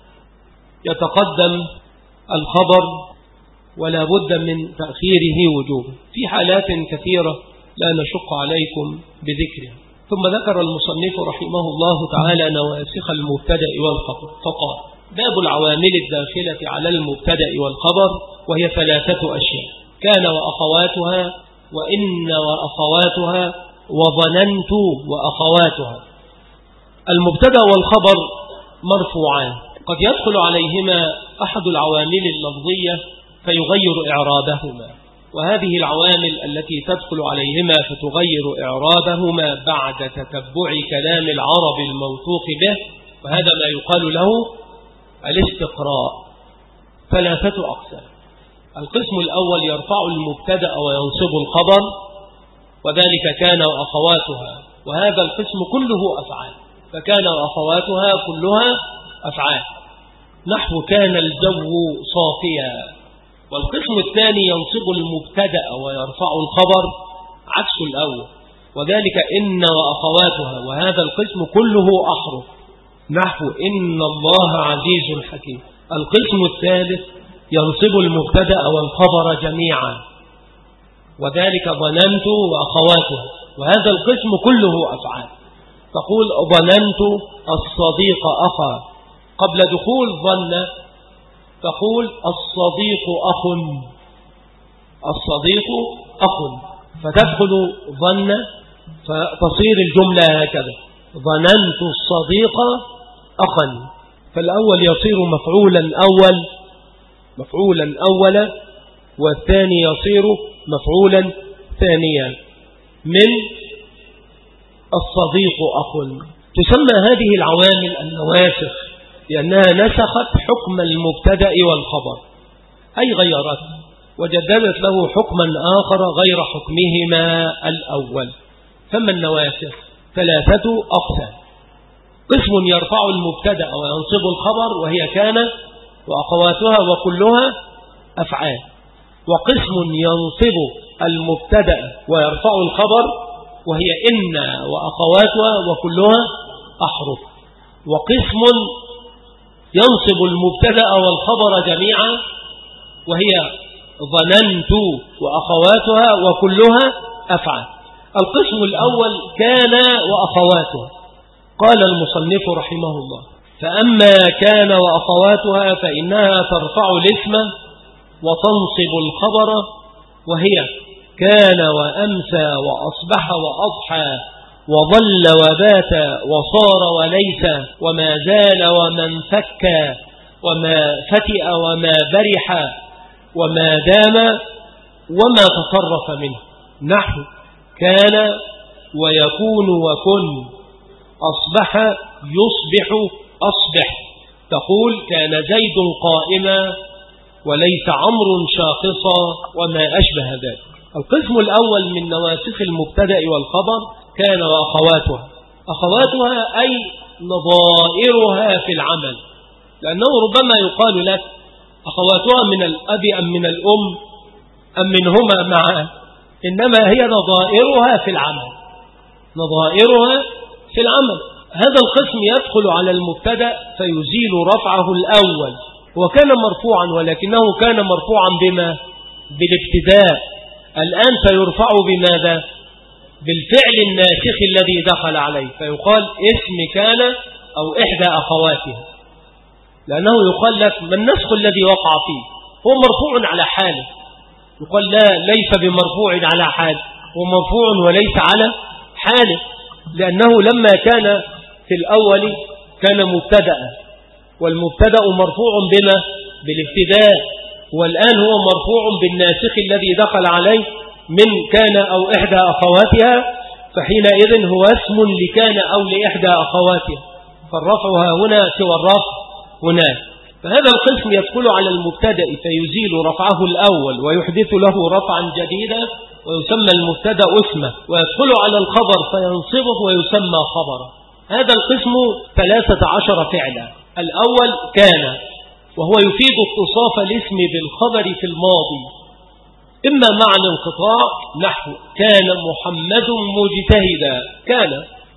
يتقدم الخبر ولا بد من تأخيره وجوبا، في حالات كثيرة لا نشق عليكم بذكرها. ثم ذكر المصنف رحمه الله تعالى نواسخ المبتدأ والخبر، فقال باب العوامل الداخلة على المبتدأ والخبر، وهي ثلاثة أشياء: كان وأخواتها، وإن وأخواتها، وظننت وأخواتها. المبتدأ والخبر مرفوعان، قد يدخل عليهما أحد العوامل اللفظية فيغير إعرابهما، وهذه العوامل التي تدخل عليهما فتغير إعرابهما بعد تتبع كلام العرب الموثوق به، وهذا ما يقال له الاستقراء. ثلاثة أقسام: القسم الأول يرفع المبتدأ وينصب الخبر، وذلك كان وأخواتها، وهذا القسم كله أفعال، فكان وأخواتها كلها أفعال، نحو كان الجو صافيا. والقسم الثاني ينصب المبتدأ ويرفع الخبر عكس الأول، وذلك إن وأخواتها، وهذا القسم كله أحرف، نحو إن الله عزيز حكيم. القسم الثالث ينصب المبتدأ والخبر جميعا، وذلك ظننت وأخواتها، وهذا القسم كله أفعال، تقول ظننت الصديق أخا، قبل دخول ظن تقول الصديق أخ، الصديق أخ، فتدخل ظن فتصير الجملة هكذا: ظننت الصديق أخا، فالأول يصير مفعولا أول مفعولا أولا، والثاني يصير مفعولا ثانيا من الصديق أخ. تسمى هذه العوامل النواسخ لأنها نسخت حكم المبتدأ والخبر، أي غيرت وجددت له حكما آخر غير حكمهما الأول. فما النواسخ؟ ثلاثة أقسام. قسم يرفع المبتدأ وينصب الخبر وهي كان وأخواتها وكلها أفعال، وقسم ينصب المبتدأ ويرفع الخبر وهي إن وأخواتها وكلها أحرف، وقسم ينصب المبتدأ والخبر جميعا وهي ظننت وأخواتها وكلها أفعال. القسم الأول كان وأخواتها. قال المصنف رحمه الله: فأما كان وأخواتها فإنها ترفع الاسم وتنصب الخبر وهي كان وأمسى وأصبح وأضحى وظل وبات وصار وليس وما زال ومن فك وما فتئ وما برح وما دام وما تصرف منه، نحو كان ويكون وكن، أصبح يصبح أصبح، تقول كان زيد قائما وليس عمرو شاخصا وما أشبه ذلك. القسم الأول من نواسخ المبتدأ والخبر كان وأخواتها. أخواتها أي نظائرها في العمل، لأنه ربما يقال لك أخواتها من الأب أم من الأم أم منهما معا، إنما هي نظائرها في العمل، نظائرها في العمل. هذا القسم يدخل على المبتدأ فيزيل رفعه الأول، وكان مرفوعا ولكنه كان مرفوعا بما؟ بالابتداء. الآن سيرفع بماذا؟ بالفعل الناسخ الذي دخل عليه، فيقال اسم كان أو إحدى أخواتها، لأنه يقال لك ما النسخ الذي وقع فيه؟ هو مرفوع على حاله. يقال لا، ليس بمرفوع على حاله، هو مرفوع وليس على حاله، لأنه لما كان في الأول كان مبتدأ، والمبتدأ مرفوع بما؟ بالابتداء، والآن هو مرفوع بالناسخ الذي دخل عليه من كان أو إحدى أخواتها، فحينئذ هو اسم لكان أو لإحدى أخواتها، فالرفعها هنا سوى الرفع هناك. فهذا القسم يدخل على المبتدأ فيزيل رفعه الأول ويحدث له رفعا جديدا ويسمى المبتدأ اسمه، ويدخل على الخبر فينصبه ويسمى خبرا. هذا القسم ثلاثة عشر فعلا. الأول كان، وهو يفيد اتصاف الاسم بالخبر في الماضي، إما مع الانقطاع نحو كان محمد مجتهدا كان،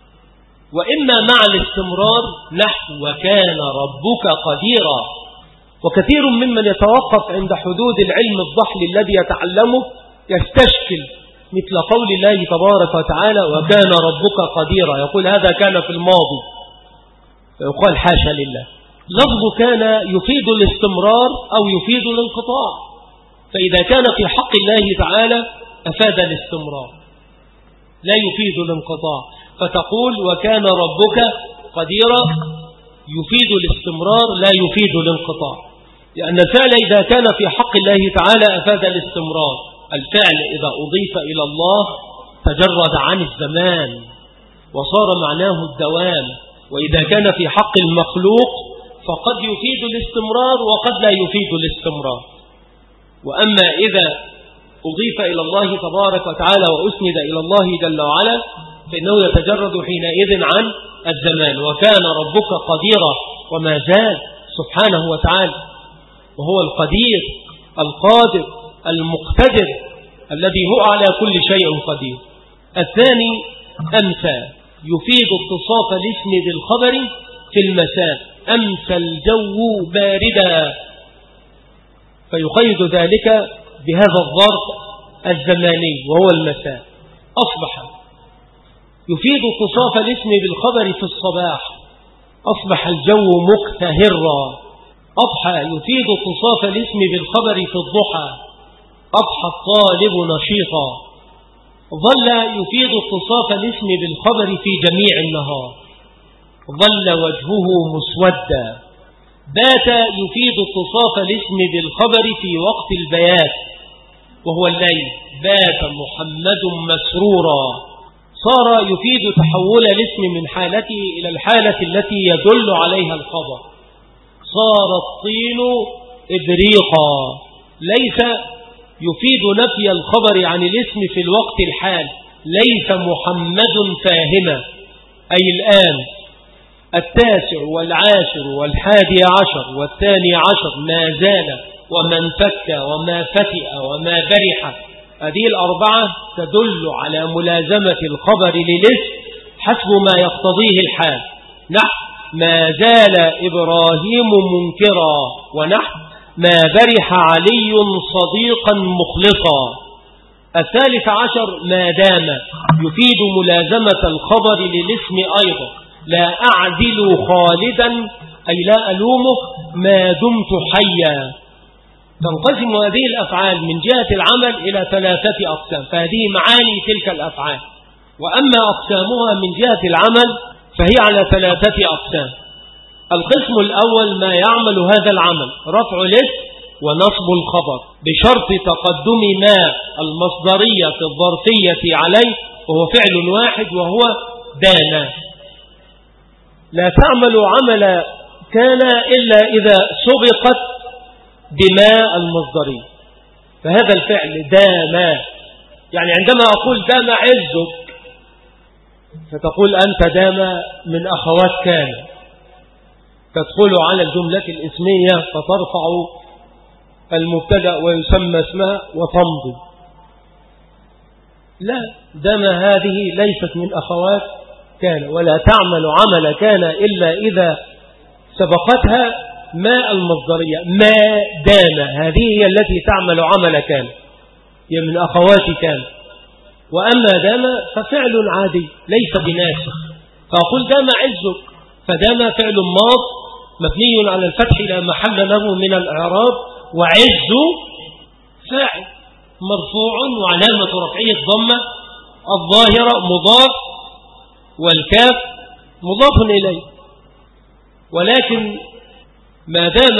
وإما مع الاستمرار نحو وكان ربك قديرا. وكثير ممن يتوقف عند حدود العلم الضحل الذي يتعلمه يستشكل مثل قول الله تبارك وتعالى وكان ربك قديرا، يقول هذا كان في الماضي، فيقال حاشا لله. لفظ كان يفيد الاستمرار أو يفيد الانقطاع، فإذا كان في حق الله تعالى أفاد الاستمرار لا يفيد الانقطاع، فتقول وكان ربك قديرا يفيد الاستمرار لا يفيد الانقطاع، لأن الفعل إذا كان في حق الله تعالى أفاد الاستمرار. الفعل إذا أضيف إلى الله تجرد عن الزمان وصار معناه الدوام، وإذا كان في حق المخلوق فقد يفيد الاستمرار وقد لا يفيد الاستمرار. وأما إذا أضيف إلى الله تبارك وتعالى وأسند إلى الله جل وعلا فإنه يتجرد حينئذ عن الزمان. وكان ربك قديرا، وما زال سبحانه وتعالى، وهو القدير القادر المقتدر الذي هو على كل شيء قدير. الثاني أمسى، يفيد اتصاف الاسم بالخبر في المساء، أمسى الجو باردا، فيقيد ذلك بهذا الظرف الزماني وهو المساء. أصبح، يفيد اتصاف الاسم بالخبر في الصباح، أصبح الجو مكتهرا. أضحى، يفيد اتصاف الاسم بالخبر في الضحى، أضحى الطالب نشيطا. ظل، يفيد اتصاف الاسم بالخبر في جميع النهار، ظل وجهه مسودا. بات، يفيد اتصاف الاسم بالخبر في وقت البيات وهو الليل، بات محمد مسرورا. صار، يفيد تحول الاسم من حالته إلى الحالة التي يدل عليها الخبر، صار الطين إبريقا. ليس يفيد نفي الخبر عن الاسم في الوقت الحال. ليس محمد فاهما، أي الآن. التاسع والعاشر والحادي عشر والثاني عشر ما زال وما انفك وما فتئ وما برح. هذه الأربعة تدل على ملازمة الخبر للاسم حسب ما يقتضيه الحال. نحو ما زال إبراهيم منكرا، ونحو ما برح علي صديقا مخلصا. الثالث عشر ما دام يفيد ملازمة الخبر للاسم أيضا. لا أعدل خالدا أي لا ألومه ما دمت حيا. تنقسم هذه الأفعال من جهة العمل إلى ثلاثة أقسام، فهذه معاني تلك الأفعال. وأما أقسامها من جهة العمل فهي على ثلاثة أقسام. القسم الأول ما يعمل هذا العمل رفع الاسم ونصب الخبر بشرط تقدم ما المصدرية الظرفية عليه، وهو فعل واحد وهو دام. لا تعمل عمل كان إلا إذا سبقت بما المصدرية. فهذا الفعل دام، يعني عندما أقول دام عزك فتقول أنت دام من أخوات كان، تدخل على الجملة الاسمية فترفع المبتدأ ويسمى اسمها وتمضي. لا، دام هذه ليست من أخوات كان، ولا تعمل عمل كان إلا إذا سبقتها ما المصدرية. ما دام هذه هي التي تعمل عمل كان، هي من أخوات كان. وأما دام ففعل عادي ليس بناسخ. فأقول دام عزك، فدام فعل ماض مبني على الفتح لا محل له من الإعراب، وعز فاعل مرفوع وعلامة رفعه الضمة الظاهرة مضاف، والكاف مضاف إليه. ولكن ما دام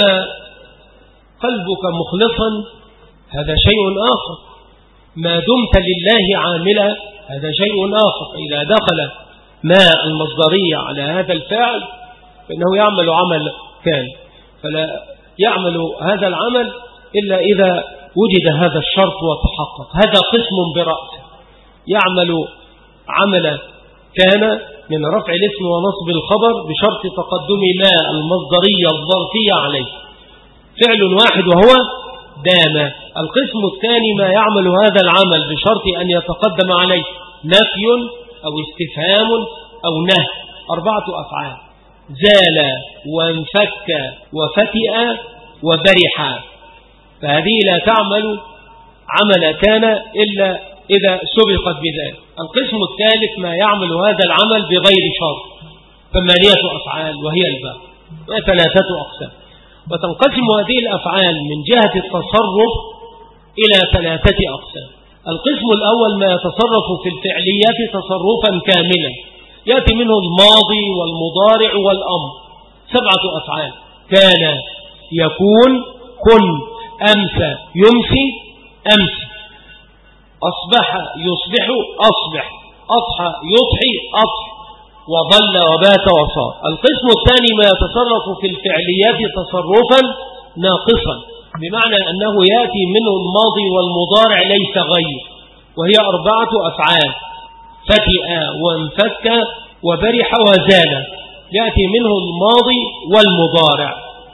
قلبك مخلصا هذا شيء آخر. ما دمت لله عاملا هذا شيء آخر. إذا دخل ما المصدرية على هذا الفعل فإنه يعمل عمل كان، فلا يعمل هذا العمل إلا إذا وجد هذا الشرط وتحقق. هذا قسم برأسه يعمل عمل كان من رفع الاسم ونصب الخبر بشرط تقدم ما المصدرية الظرفية عليه، فعل واحد وهو دام. القسم الثاني ما يعمل هذا العمل بشرط أن يتقدم عليه نفي أو استفهام أو نهي. أربعة أفعال: زال وانفك وفتئ وبرح. فهذه لا تعمل عمل كان إلا إذا سبقت بذلك. القسم الثالث ما يعمل هذا العمل بغير شرط، ثمانية أفعال وهي الباء، وثلاثة أقسام. وتنقسم هذه الأفعال من جهة التصرف إلى ثلاثة أقسام. القسم الأول ما يتصرف في الفعليات تصرفا كاملا، يأتي منه الماضي والمضارع والأمر. سبعة أفعال: كان، يكون، كن، أمسى، يمسي، أمسي، أصبح، يصبح، أصبح، أضحى، يضحي، أضحي، وظل وبات وصار. القسم الثاني ما يتصرف في الفعليات تصرفا ناقصا، بمعنى أنه يأتي منه الماضي والمضارع ليس غير، وهي أربعة أفعال: فتئ وانفك وبرح وزال. يأتي منه الماضي والمضارع.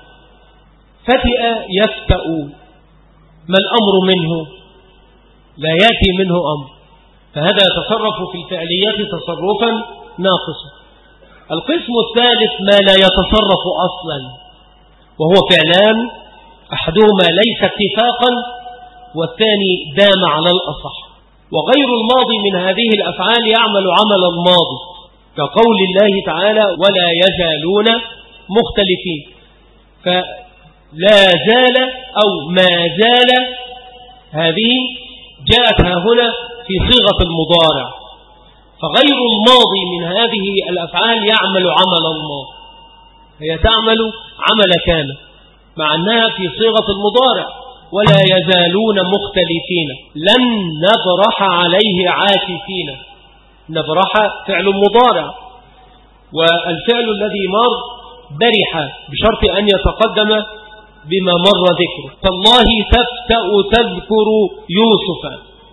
فتئ يفتأ، ما الأمر منه؟ لا يأتي منه أمر، فهذا يتصرف في الفعليات تصرفا ناقصا. القسم الثالث ما لا يتصرف أصلا، وهو فعلان: أحدهما ليس اتفاقا والثاني دام على الأصح. وغير الماضي من هذه الأفعال يعمل عمل الماضي، كقول الله تعالى: ولا يزالون مختلفين. فلا زال أو ما زال هذه جاءت هنا في صيغة المضارع، فغير الماضي من هذه الأفعال يعمل عمل الماضي، هي تعمل عمل كان مع أنها في صيغة المضارع. ولا يزالون مختلفين، لن نبرح عليه عاكفين. نبرح فعل مضارع، والفعل الذي مر برح بشرط أن يتقدم بما مر ذكره. تالله تفتأ تذكر يوسف،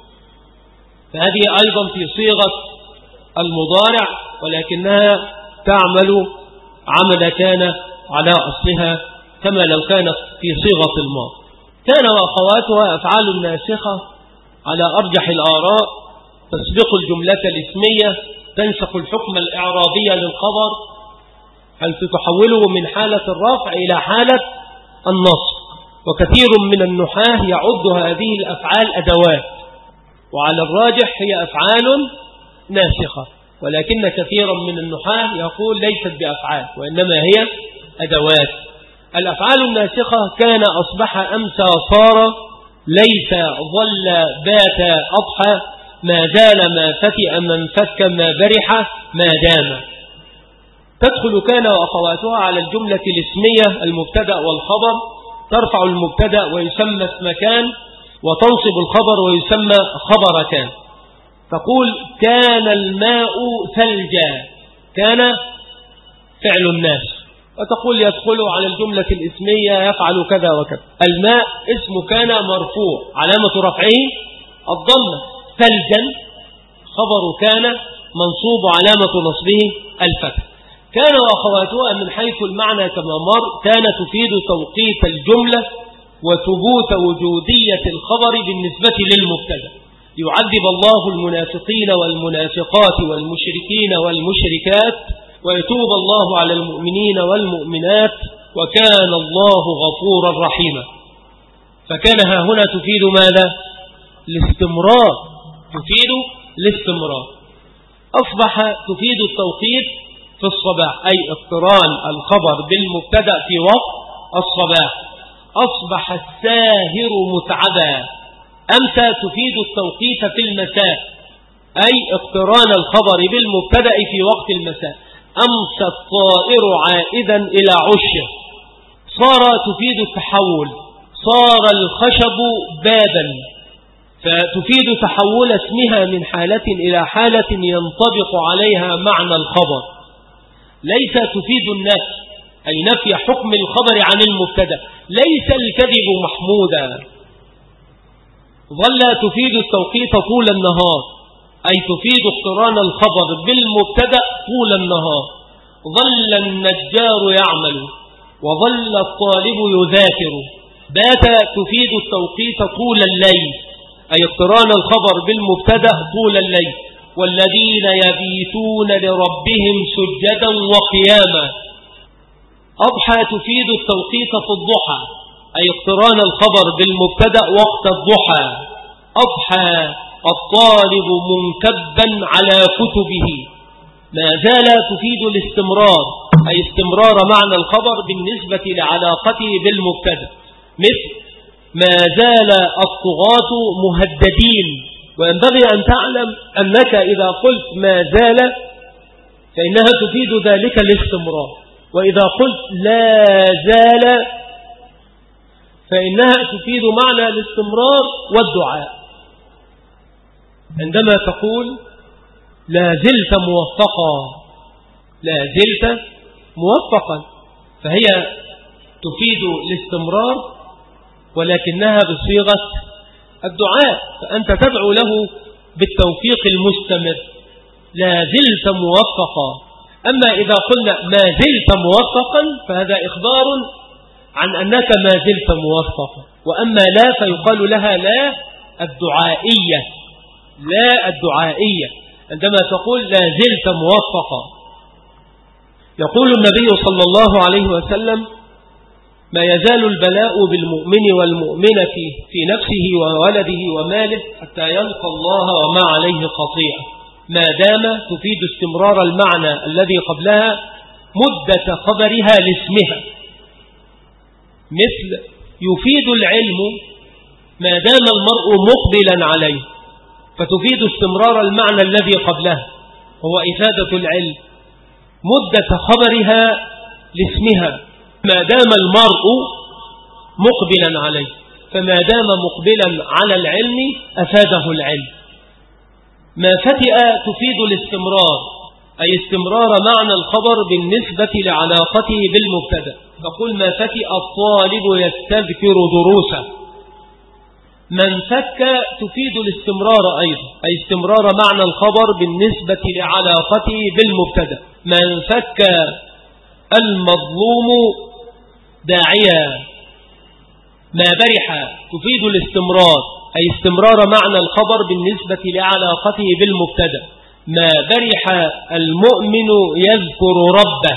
فهذه أيضا في صيغة المضارع، ولكنها تعمل عمل كان على أصلها كما لو كانت في صيغة الماضي. كان وأخواتها أفعال ناسخة على أرجح الآراء، تسبق الجملة الاسمية، تنسخ الحكم الإعرابي للخبر حيث تحوله من حالة الرفع إلى حالة النصب. وكثير من النحاة يعد هذه الأفعال أدوات، وعلى الراجح هي أفعال ناسخة، ولكن كثيرا من النحاة يقول ليست بأفعال وإنما هي أدوات. الأفعال الناسخة كان أصبح أمسى صار ليس ظل بات أضحى ما زال ما فتئ من فك ما برح ما دام. تدخل كان وأخواتها على الجملة الاسمية المبتدأ والخبر، ترفع المبتدأ ويسمى اسم كان، وتنصب الخبر ويسمى خبر كان. تقول كان الماء ثلجا، كان فعل الناس، وتقول يدخل على الجملة الاسمية يفعل كذا وكذا. الماء اسم كان مرفوع علامة رفعه الضمة، ثلجا خبر كان منصوب علامة نصبه الفتح. كان وأخواتها من حيث المعنى كما مر كان تفيد توقيت الجملة وثبوت وجودية الخبر بالنسبة للمبتدأ. يعذب الله المنافقين والمنافقات والمشركين والمشركات ويتوب الله على المؤمنين والمؤمنات وكان الله غفورا رحيما. فكان ها هنا تفيد ماذا؟ الاستمرار، تفيد الاستمرار. أصبح تفيد التوقيت في الصباح، أي اقتران الخبر بالمبتدأ في وقت الصباح. أصبح الساهر متعبا، أمسى تفيد التوقيت في المساء، أي اقتران الخبر بالمبتدأ في وقت المساء. أمسى الطائر عائدا إلى عشه. صار تفيد التحول، صار الخشب بابا، فتفيد تحول اسمها من حالة إلى حالة ينطبق عليها معنى الخبر. ليس تفيد النفي، أي نفي حكم الخبر عن المبتدأ. ليس الكذب محمودا. ظل تفيد التوقيت طول النهار، أي تفيد اقتران الخبر بالمبتدأ طول النهار. ظل النجار يعمل وظل الطالب يذاكر. بات تفيد التوقيت طول الليل، أي اقتران الخبر بالمبتدأ طول الليل. والذين يبيتون لربهم سجدا وقياما. أضحى تفيد التوقيت في الضحى، أي اقتران الخبر بالمبتدأ وقت الضحى. أضحى الطالب منكبا على كتبه. ما زال تفيد الاستمرار، أي استمرار معنى الخبر بالنسبة لعلاقته بالمبتدأ. مثل ما زال الطغاة مهددين. وينبغي أن تعلم أنك إذا قلت ما زال فإنها تفيد ذلك الاستمرار، وإذا قلت لا زال فإنها تفيد معنى الاستمرار والدعاء. عندما تقول لا زلت موفقا، لا زلت موفقا، فهي تفيد الاستمرار ولكنها بصيغة الدعاء، فأنت تدعو له بالتوفيق المستمر. لا زلت موفقا. أما إذا قلنا ما زلت موفقا فهذا إخبار عن أنك ما زلت موفقا. وأما لا فيقال لها لا الدعائية، لا الدعائية عندما تقول لا زلت موفقا. يقول النبي صلى الله عليه وسلم ما يزال البلاء بالمؤمن والمؤمنة في نفسه وولده وماله حتى يلقى الله وما عليه خطيئة. ما دام تفيد استمرار المعنى الذي قبلها مدة خبرها لاسمها. مثل يفيد العلم ما دام المرء مقبلا عليه، فتفيد استمرار المعنى الذي قبلها هو إفادة العلم. مدة خبرها لاسمها ما دام المرء مقبلا عليه، فما دام مقبلا على العلم أفاده العلم. ما فتئ تفيد الاستمرار، أي استمرار معنى الخبر بالنسبة لعلاقته بالمبتدأ. تقول ما فتئ الطالب يستذكر دروسه. من فك تفيد الاستمرار أيضا، أي استمرار معنى الخبر بالنسبة لعلاقته بالمبتدأ. من فك المظلوم داعيا. ما برح تفيد الاستمرار، أي استمرار معنى الخبر بالنسبة لعلاقته بالمبتدأ. ما برح المؤمن يذكر ربه.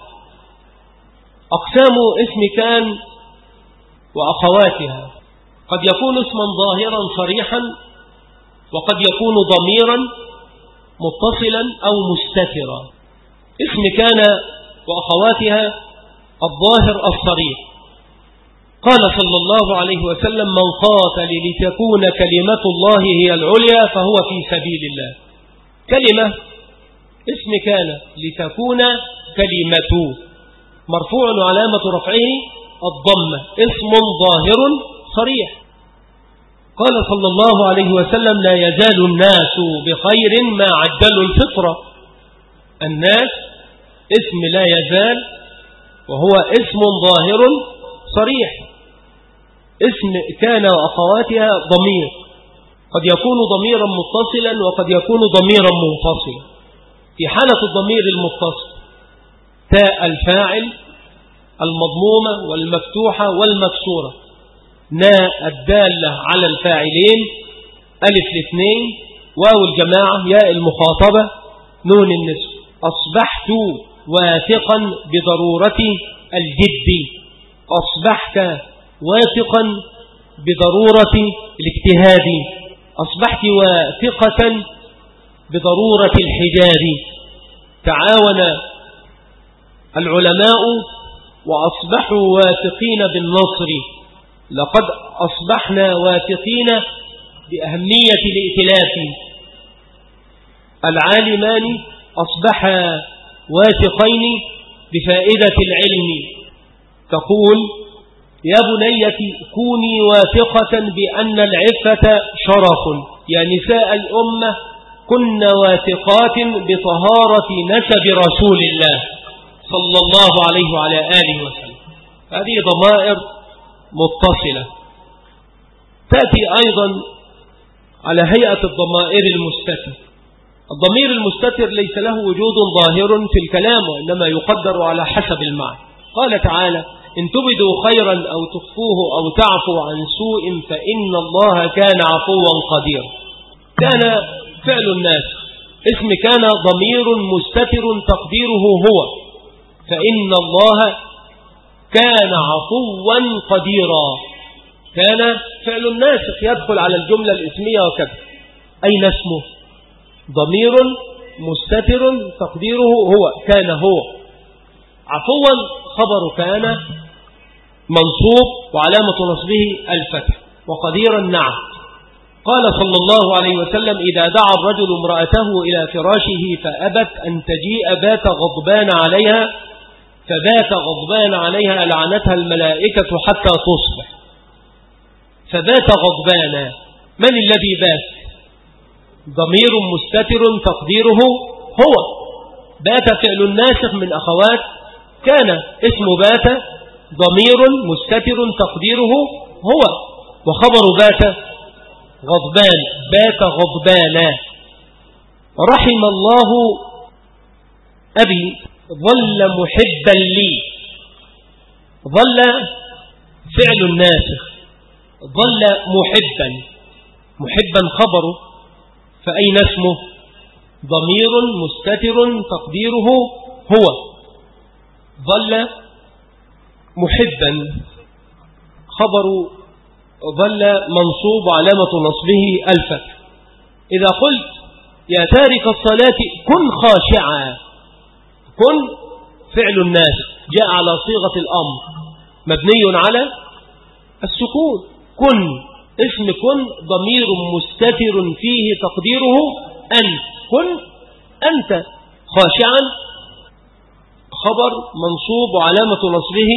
أقسام اسم كان وأخواتها: قد يكون اسما ظاهرا صريحا، وقد يكون ضميرا متصلا أو مستترا. اسم كان وأخواتها الظاهر الصريح. قال صلى الله عليه وسلم: من قاتل لتكون كلمة الله هي العليا فهو في سبيل الله. كلمة اسم كان لتكون كلمة مرفوع وعلامة رفعه الضمة، اسم ظاهر صريح. قال صلى الله عليه وسلم: لا يزال الناس بخير ما عجلوا الفطرة. الناس اسم لا يزال، وهو اسم ظاهر صريح. اسم كان وأخواتها ضمير، قد يكون ضميرا متصلا وقد يكون ضميرا منفصلا. في حالة الضمير المتصل تاء الفاعل المضمومة والمفتوحة والمكسورة، ناء الدالة على الفاعلين، ألف الاثنين، واو الجماعة، ياء المخاطبة، نون النسب. أصبحت واثقا بضرورة الجد. أصبحت واثقا بضرورة الاجتهاد. أصبحت واثقة بضرورة الحجاب. تعاون العلماء وأصبحوا واثقين بالنصر. لقد أصبحنا واثقين بأهمية الائتلاف. العالمان أصبحا واثقين بفائدة العلم. تقول: يا بنيتي كوني واثقة بأن العفة شرف. يا نساء الأمة كن واثقات بطهارة نسب رسول الله صلى الله عليه وعلى آله وسلم. هذه ضمائر متصلة. تأتي أيضا على هيئة الضمائر المستتر. الضمير المستتر ليس له وجود ظاهر في الكلام، وإنما يقدر على حسب المعنى. قال تعالى: إن تبدوا خيرا أو تخفوه أو تعفوا عن سوء فإن الله كان عفوا قديرا. كان فعل الناس، اسم كان ضمير مستتر تقديره هو، فإن الله كان عفوا قديرا. كان فعل الناس يدخل على الجملة الاسمية وكذا. أين اسمه؟ ضمير مستتر تقديره هو، كان هو. عفوا خبر كان منصوب وعلامة نصبه الفتح، وقديرا نعت. قال صلى الله عليه وسلم: إذا دعا الرجل امرأته إلى فراشه فأبت أن تجيء بات غضبان عليها، فبات غضبان عليها لعنتها الملائكة حتى تصبح. فبات غضبانا، من الذي بات؟ ضمير مستتر تقديره هو. بات فعل الناسخ من أخوات كان، اسم بات ضمير مستتر تقديره هو، وخبر بات غضبان، بات غضبانا. رحم الله أبي ظل محبا لي. ظل فعل الناسخ، ظل محبا، محبا خبره، فأين اسمه؟ ضمير مستتر تقديره هو. ظل محبا خبر ظل منصوب علامة نصبه الفتح. إذا قلت: يا تارك الصلاة كن خاشعا، كن فعل الناس جاء على صيغة الأمر مبني على السكون. كن اسم كن ضمير مستتر فيه تقديره أنت. كن أنت. خاشعا خبر منصوب وعلامة نصبه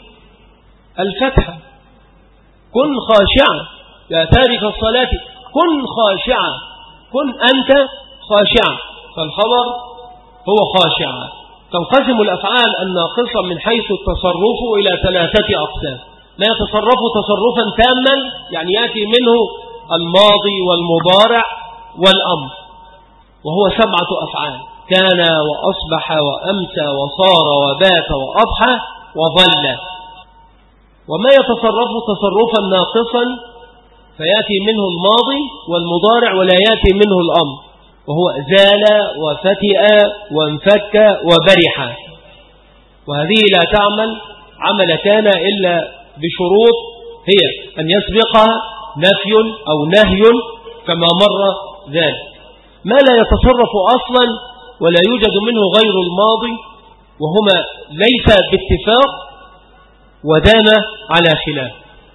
الفتحة. كن خاشعا، يا تارك الصلاة كن خاشعا، كن أنت خاشعا. فالخبر هو خاشع. تنقسم الأفعال الناقصة من حيث التصرف إلى ثلاثة أقسام. ما يتصرف تصرفا تاما، يعني يأتي منه الماضي والمضارع والأمر، وهو سبعة أفعال: كان وأصبح وأمسى وصار وبات وأضحى وظل. وما يتصرف تصرفا ناقصا فيأتي منه الماضي والمضارع ولا يأتي منه الأمر، وهو زال وفتئ وانفك وبرح. وهذه لا تعمل عمل كان إلا بشروط، هي أن يسبقها نفي أو نهي كما مر ذلك. ما لا يتصرف أصلا ولا يوجد منه غير الماضي، وهما ليس باتفاق ودام على خلاف.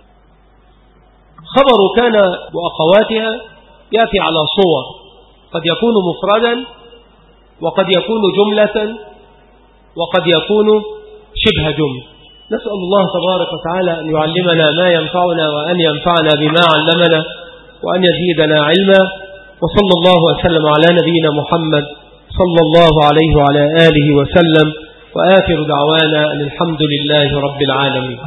خبر كان وأخواتها يأتي على صور، قد يكون مفردا وقد يكون جملة وقد يكون شبه جملة. نسأل الله تبارك وتعالى أن يعلمنا ما ينفعنا وأن ينفعنا بما علمنا وأن يزيدنا علما. وصلى الله وسلم على نبينا محمد صلى الله عليه وعلى آله وسلم، وآخر دعوانا أن الحمد لله رب العالمين.